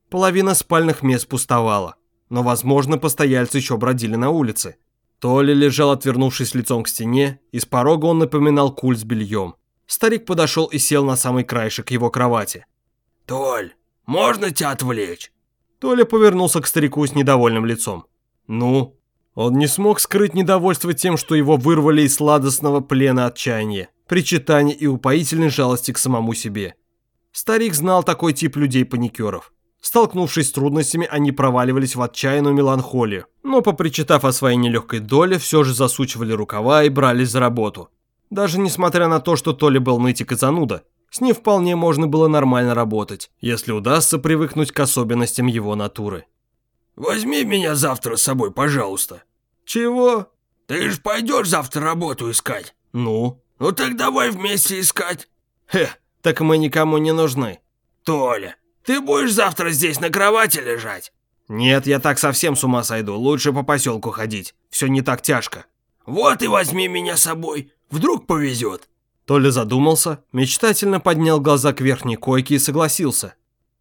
Половина спальных мест пустовала, но, возможно, постояльцы еще бродили на улице. Толя лежал, отвернувшись лицом к стене, и с порога он напоминал куль с бельем. Старик подошел и сел на самый краешек его кровати. «Толь, можно тебя отвлечь?» Толя повернулся к старику с недовольным лицом. «Ну?» Он не смог скрыть недовольство тем, что его вырвали из сладостного плена отчаяния, причитаний и упоительной жалости к самому себе. Старик знал такой тип людей-паникеров. Столкнувшись с трудностями, они проваливались в отчаянную меланхолию, но, попричитав о своей нелегкой доле, все же засучивали рукава и брались за работу. Даже несмотря на то, что Толя был нытик и зануда, с ним вполне можно было нормально работать, если удастся привыкнуть к особенностям его натуры. «Возьми меня завтра с собой, пожалуйста». «Чего?» «Ты ж пойдешь завтра работу искать». «Ну?» «Ну так давай вместе искать». «Хе, так мы никому не нужны». «Толя, ты будешь завтра здесь на кровати лежать?» «Нет, я так совсем с ума сойду, лучше по поселку ходить, все не так тяжко». «Вот и возьми меня с собой, вдруг повезет». Толя задумался, мечтательно поднял глаза к верхней койке и согласился.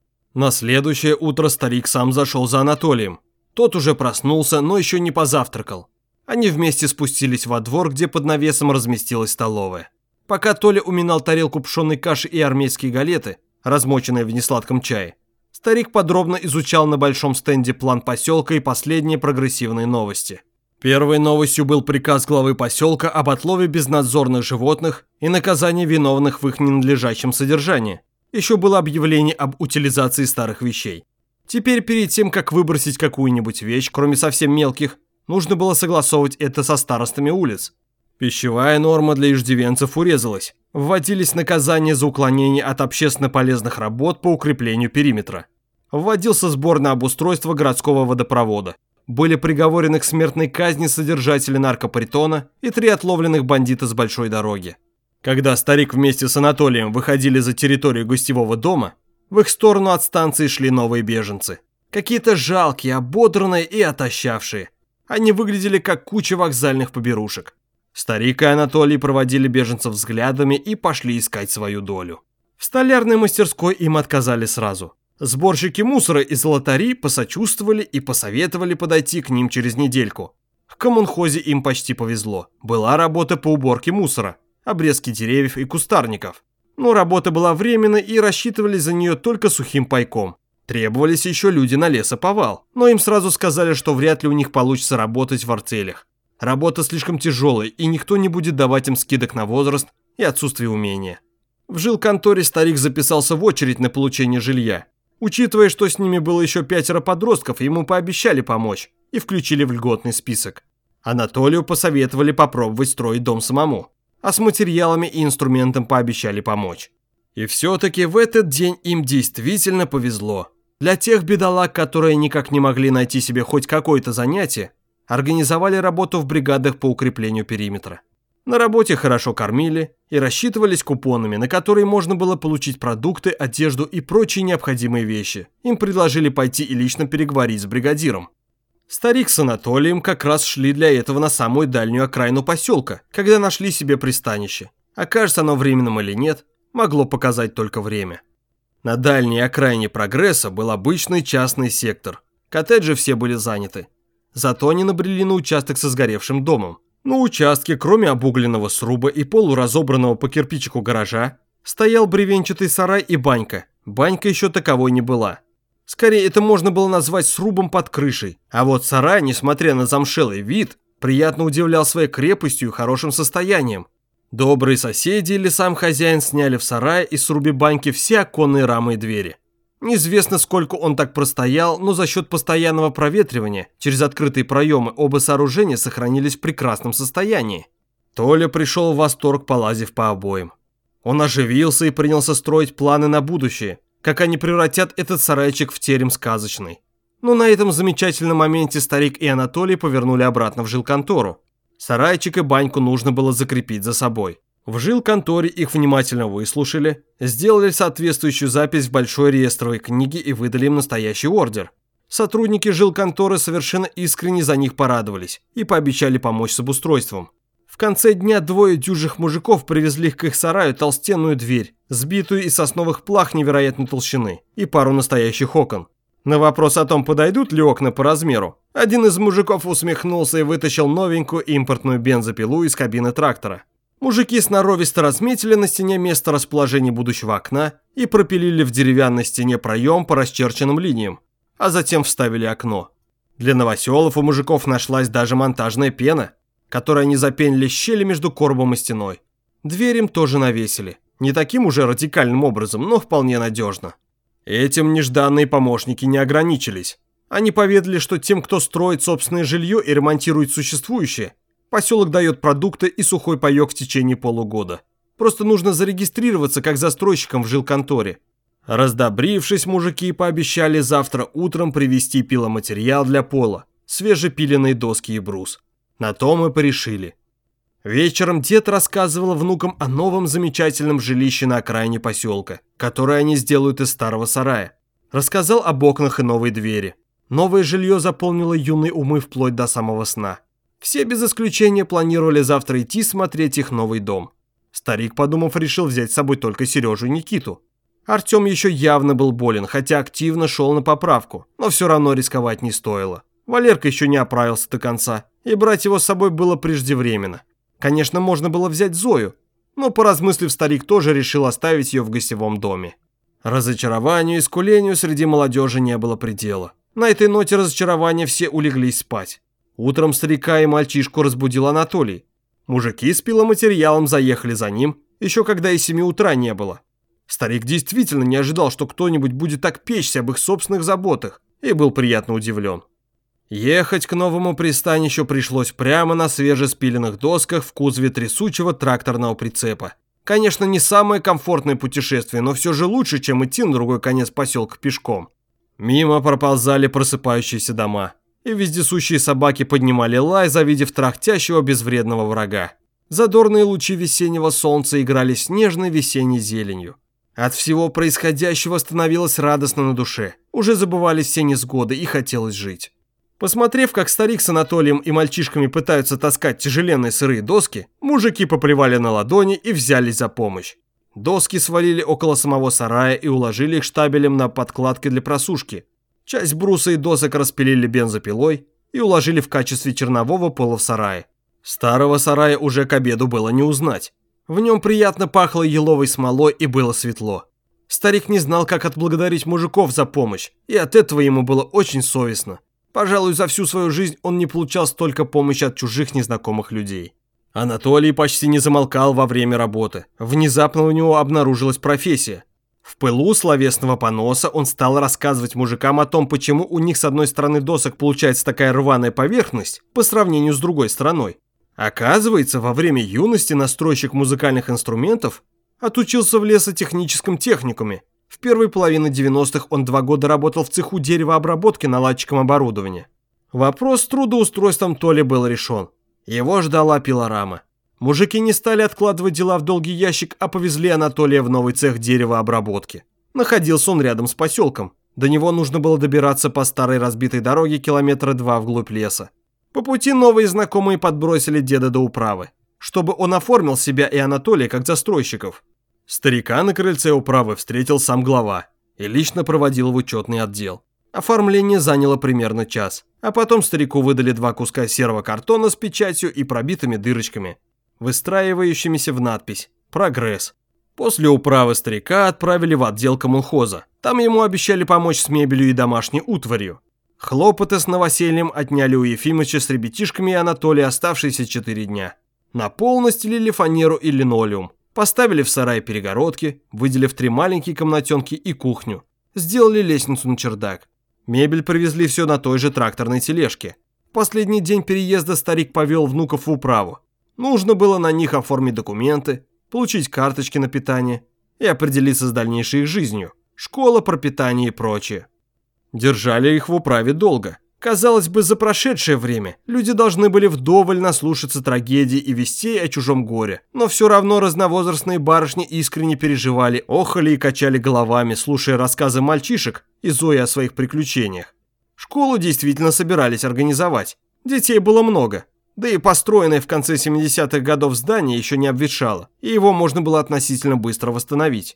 На следующее утро старик сам зашел за Анатолием. Тот уже проснулся, но еще не позавтракал. Они вместе спустились во двор, где под навесом разместилась столовая. Пока Толя уминал тарелку пшеной каши и армейские галеты, размоченные в несладком чае, старик подробно изучал на большом стенде план поселка и последние прогрессивные новости. Первой новостью был приказ главы поселка об отлове безнадзорных животных и наказании виновных в их ненадлежащем содержании. Еще было объявление об утилизации старых вещей. Теперь перед тем, как выбросить какую-нибудь вещь, кроме совсем мелких, нужно было согласовывать это со старостами улиц. Пищевая норма для иждивенцев урезалась. Вводились наказания за уклонение от общественно полезных работ по укреплению периметра. Вводился сбор на обустройство городского водопровода. Были приговорены к смертной казни содержатели наркопритона и три отловленных бандита с большой дороги. Когда старик вместе с Анатолием выходили за территорию гостевого дома, в их сторону от станции шли новые беженцы. Какие-то жалкие, ободранные и отощавшие. Они выглядели как куча вокзальных поберушек. Старик и Анатолий проводили беженцев взглядами и пошли искать свою долю. В столярной мастерской им отказали сразу. Сборщики мусора из золотари посочувствовали и посоветовали подойти к ним через недельку. В коммунхозе им почти повезло. Была работа по уборке мусора, обрезки деревьев и кустарников. Но работа была временной и рассчитывали за нее только сухим пайком. Требовались еще люди на лесоповал, но им сразу сказали, что вряд ли у них получится работать в артелях. Работа слишком тяжелая, и никто не будет давать им скидок на возраст и отсутствие умения. В жилконторе старик записался в очередь на получение жилья. Учитывая, что с ними было еще пятеро подростков, ему пообещали помочь и включили в льготный список. Анатолию посоветовали попробовать строить дом самому, а с материалами и инструментом пообещали помочь. И все-таки в этот день им действительно повезло. Для тех бедолаг, которые никак не могли найти себе хоть какое-то занятие, организовали работу в бригадах по укреплению периметра. На работе хорошо кормили и рассчитывались купонами, на которые можно было получить продукты, одежду и прочие необходимые вещи. Им предложили пойти и лично переговорить с бригадиром. Старик с Анатолием как раз шли для этого на самую дальнюю окраину поселка, когда нашли себе пристанище. Окажется оно временным или нет, могло показать только время. На дальней окраине Прогресса был обычный частный сектор. Коттеджи все были заняты. Зато они набрели на участок со сгоревшим домом. На участке, кроме обугленного сруба и полуразобранного по кирпичику гаража, стоял бревенчатый сарай и банька. Банька еще таковой не была. Скорее, это можно было назвать срубом под крышей. А вот сарай, несмотря на замшелый вид, приятно удивлял своей крепостью и хорошим состоянием. Добрые соседи или сам хозяин сняли в сарае и срубе баньки все оконные рамы и двери. Неизвестно, сколько он так простоял, но за счет постоянного проветривания через открытые проемы оба сооружения сохранились в прекрасном состоянии. Толя пришел в восторг, полазив по обоим. Он оживился и принялся строить планы на будущее, как они превратят этот сарайчик в терем сказочный. Но на этом замечательном моменте старик и Анатолий повернули обратно в жилконтору. Сарайчик и баньку нужно было закрепить за собой. В жилконторе их внимательно выслушали, сделали соответствующую запись в большой реестровой книге и выдали им настоящий ордер. Сотрудники жилконторы совершенно искренне за них порадовались и пообещали помочь с обустройством. В конце дня двое дюжих мужиков привезли к их сараю толстенную дверь, сбитую из сосновых плах невероятной толщины, и пару настоящих окон. На вопрос о том, подойдут ли окна по размеру, один из мужиков усмехнулся и вытащил новенькую импортную бензопилу из кабины трактора. Мужики сноровисто разметили на стене место расположения будущего окна и пропилили в деревянной стене проем по расчерченным линиям, а затем вставили окно. Для новоселов у мужиков нашлась даже монтажная пена, которой они запенили щели между коробом и стеной. Дверь им тоже навесили. Не таким уже радикальным образом, но вполне надежно. Этим нежданные помощники не ограничились. Они поведали, что тем, кто строит собственное жилье и ремонтирует существующее, поселок дает продукты и сухой паёк в течение полугода. Просто нужно зарегистрироваться как застройщиком в жилконторе. Раздобрившись, мужики пообещали завтра утром привезти пиломатериал для пола, свежепиленные доски и брус. На то мы порешили. Вечером дед рассказывал внукам о новом замечательном жилище на окраине поселка, которое они сделают из старого сарая. Рассказал об окнах и новой двери. Новое жилье заполнило юные умы вплоть до самого сна. Все без исключения планировали завтра идти смотреть их новый дом. Старик, подумав, решил взять с собой только Сережу и Никиту. Артем еще явно был болен, хотя активно шел на поправку, но все равно рисковать не стоило. Валерка еще не оправился до конца, и брать его с собой было преждевременно. Конечно, можно было взять Зою, но, поразмыслив, старик тоже решил оставить ее в гостевом доме. Разочарованию и скулению среди молодежи не было предела. На этой ноте разочарования все улеглись спать. Утром старика и мальчишку разбудил Анатолий. Мужики с пиломатериалом заехали за ним, еще когда и семи утра не было. Старик действительно не ожидал, что кто-нибудь будет так печься об их собственных заботах, и был приятно удивлен. Ехать к новому пристанищу пришлось прямо на свежеспиленных досках в кузове трясучего тракторного прицепа. Конечно, не самое комфортное путешествие, но все же лучше, чем идти на другой конец поселка пешком. Мимо проползали просыпающиеся дома, и вездесущие собаки поднимали лай, завидев трахтящего безвредного врага. Задорные лучи весеннего солнца играли снежной весенней зеленью. От всего происходящего становилось радостно на душе. Уже забывались все невзгоды и хотелось жить. Посмотрев, как старик с Анатолием и мальчишками пытаются таскать тяжеленные сырые доски, мужики поплевали на ладони и взялись за помощь. Доски свалили около самого сарая и уложили их штабелем на подкладки для просушки. Часть бруса и досок распилили бензопилой и уложили в качестве чернового пола в сарае. Старого сарая уже к обеду было не узнать. В нем приятно пахло еловой смолой и было светло. Старик не знал, как отблагодарить мужиков за помощь, и от этого ему было очень совестно. Пожалуй, за всю свою жизнь он не получал столько помощи от чужих незнакомых людей. Анатолий почти не замолкал во время работы. Внезапно у него обнаружилась профессия. В пылу словесного поноса он стал рассказывать мужикам о том, почему у них с одной стороны досок получается такая рваная поверхность по сравнению с другой стороной. Оказывается, во время юности настройщик музыкальных инструментов отучился в лесотехническом техникуме. В первой половине девяностых он два года работал в цеху деревообработки наладчиком оборудования. Вопрос с трудоустройством Толи был решен. Его ждала пилорама. Мужики не стали откладывать дела в долгий ящик, а повезли Анатолия в новый цех деревообработки. Находился он рядом с поселком. До него нужно было добираться по старой разбитой дороге километра два вглубь леса. По пути новые знакомые подбросили деда до управы, чтобы он оформил себя и Анатолия как застройщиков. Старика на крыльце управы встретил сам глава и лично проводил в учетный отдел. Оформление заняло примерно час, а потом старику выдали два куска серого картона с печатью и пробитыми дырочками, выстраивающимися в надпись «Прогресс». После управы старика отправили в отдел коммунхоза. Там ему обещали помочь с мебелью и домашней утварью. Хлопоты с новосельем отняли у Ефимыча с ребятишками и Анатолия оставшиеся четыре дня. На пол настелили фанеру и линолеум. Поставили в сарае перегородки, выделив три маленькие комнатенки и кухню. Сделали лестницу на чердак. Мебель привезли все на той же тракторной тележке. В последний день переезда старик повел внуков в управу. Нужно было на них оформить документы, получить карточки на питание и определиться с дальнейшей их жизнью. Школа, пропитание и прочее. Держали их в управе долго. Казалось бы, за прошедшее время люди должны были вдоволь наслушаться трагедий и вестей о чужом горе, но все равно разновозрастные барышни искренне переживали, охали и качали головами, слушая рассказы мальчишек и Зои о своих приключениях. Школу действительно собирались организовать. Детей было много, да и построенное в конце семидесятых годов здание еще не обветшало, и его можно было относительно быстро восстановить.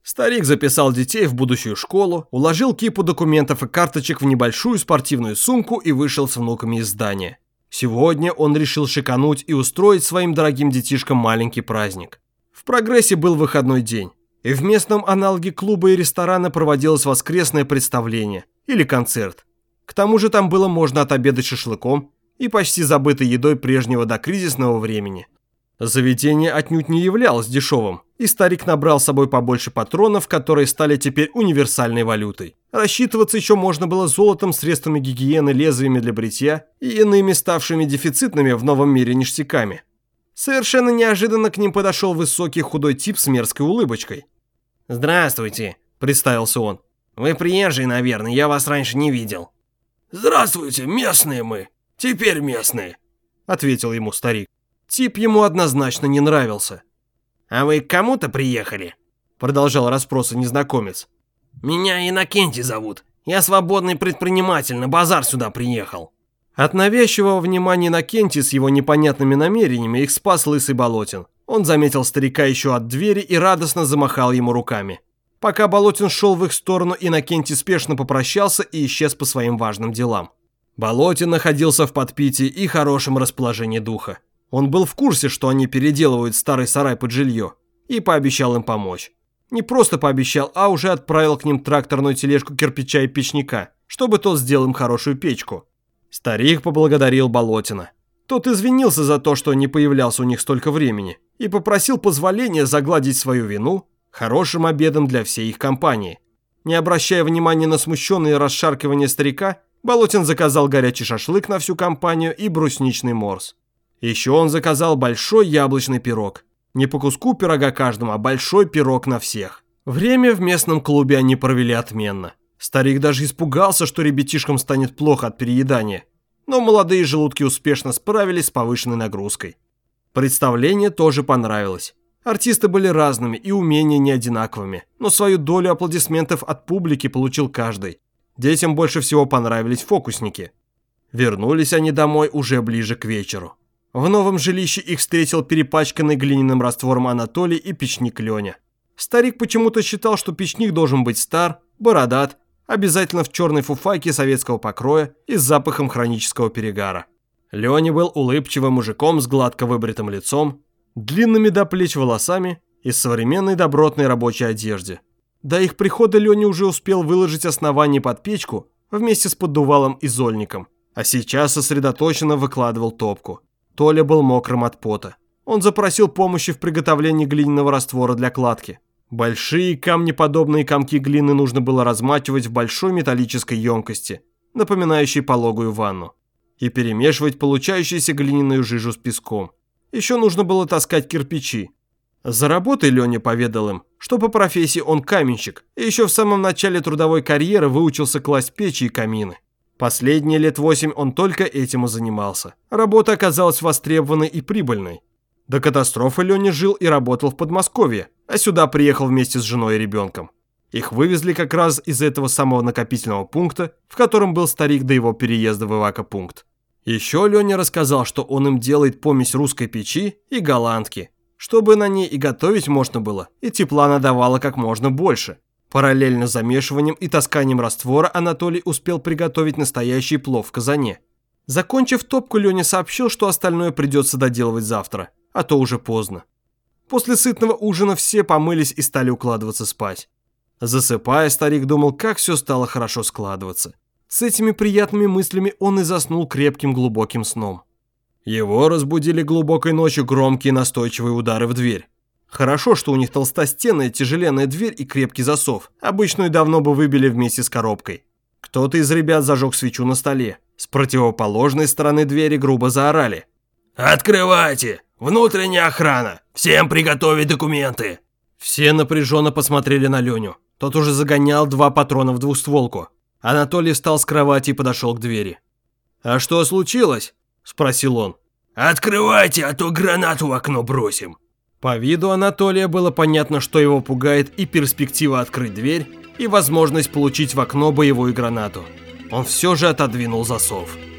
Старик записал детей в будущую школу, уложил кипу документов и карточек в небольшую спортивную сумку и вышел с внуками из здания. Сегодня он решил шикануть и устроить своим дорогим детишкам маленький праздник. В Прогрессе был выходной день, и в местном аналоге клуба и ресторана проводилось воскресное представление или концерт. К тому же там было можно отобедать шашлыком и почти забытой едой прежнего докризисного времени. Заведение отнюдь не являлось дешевым, и старик набрал с собой побольше патронов, которые стали теперь универсальной валютой. Рассчитываться еще можно было золотом, средствами гигиены, лезвиями для бритья и иными ставшими дефицитными в новом мире ништяками. Совершенно неожиданно к ним подошел высокий худой тип с мерзкой улыбочкой. «Здравствуйте», – представился он. «Вы приезжие, наверное, я вас раньше не видел». «Здравствуйте, местные мы, теперь местные», – ответил ему старик. Тип ему однозначно не нравился. «А вы к кому-то приехали?» – продолжал расспросы незнакомец. «Меня Иннокентий зовут. Я свободный предприниматель, на базар сюда приехал». От навязчивого внимания Иннокентия с его непонятными намерениями их спас лысый Болотин. Он заметил старика еще от двери и радостно замахал ему руками. Пока Болотин шел в их сторону, Иннокентий спешно попрощался и исчез по своим важным делам. Болотин находился в подпитии и хорошем расположении духа. Он был в курсе, что они переделывают старый сарай под жилье, и пообещал им помочь. Не просто пообещал, а уже отправил к ним тракторную тележку кирпича и печника, чтобы тот сделал им хорошую печку. Старик поблагодарил Болотина. Тот извинился за то, что не появлялся у них столько времени, и попросил позволения загладить свою вину хорошим обедом для всей их компании. Не обращая внимания на смущенные расшаркивания старика, Болотин заказал горячий шашлык на всю компанию и брусничный морс. Еще он заказал большой яблочный пирог. Не по куску пирога каждому, а большой пирог на всех. Время в местном клубе они провели отменно. Старик даже испугался, что ребятишкам станет плохо от переедания. Но молодые желудки успешно справились с повышенной нагрузкой. Представление тоже понравилось. Артисты были разными и умения не одинаковыми, но свою долю аплодисментов от публики получил каждый. Детям больше всего понравились фокусники. Вернулись они домой уже ближе к вечеру. В новом жилище их встретил перепачканный глиняным раствором Анатолий и печник Леня. Старик почему-то считал, что печник должен быть стар, бородат, обязательно в черной фуфайке советского покроя и с запахом хронического перегара. Леня был улыбчивым мужиком с гладко выбритым лицом, длинными до плеч волосами и современной добротной рабочей одежде. До их прихода Леня уже успел выложить основание под печку вместе с поддувалом и зольником, а сейчас сосредоточенно выкладывал топку. Толя был мокрым от пота. Он запросил помощи в приготовлении глиняного раствора для кладки. Большие камнеподобные комки глины нужно было размачивать в большой металлической емкости, напоминающей пологую ванну, и перемешивать получающуюся глиняную жижу с песком. Еще нужно было таскать кирпичи. За работой Леня поведал им, что по профессии он каменщик, и еще в самом начале трудовой карьеры выучился класть печи и камины. Последние лет восемь он только этим и занимался. Работа оказалась востребованной и прибыльной. До катастрофы Леня жил и работал в Подмосковье, а сюда приехал вместе с женой и ребенком. Их вывезли как раз из этого самого накопительного пункта, в котором был старик до его переезда в эвакопункт. Еще Леня рассказал, что он им делает помесь русской печи и голландки, чтобы на ней и готовить можно было, и тепла надавало как можно больше. Параллельно с замешиванием и тасканием раствора Анатолий успел приготовить настоящий плов в казане. Закончив топку, Леня сообщил, что остальное придется доделывать завтра, а то уже поздно. После сытного ужина все помылись и стали укладываться спать. Засыпая, старик думал, как все стало хорошо складываться. С этими приятными мыслями он и заснул крепким глубоким сном. Его разбудили глубокой ночью громкие настойчивые удары в дверь. Хорошо, что у них толстостенная тяжеленная дверь и крепкий засов. Обычную давно бы выбили вместе с коробкой. Кто-то из ребят зажег свечу на столе. С противоположной стороны двери грубо заорали. «Открывайте! Внутренняя охрана! Всем приготовить документы!» Все напряженно посмотрели на Леню. Тот уже загонял два патрона в двустволку. Анатолий встал с кровати и подошел к двери. «А что случилось?» – спросил он. «Открывайте, а то гранату в окно бросим!» По виду Анатолия было понятно, что его пугает и перспектива открыть дверь, и возможность получить в окно боевую гранату. Он все же отодвинул засов.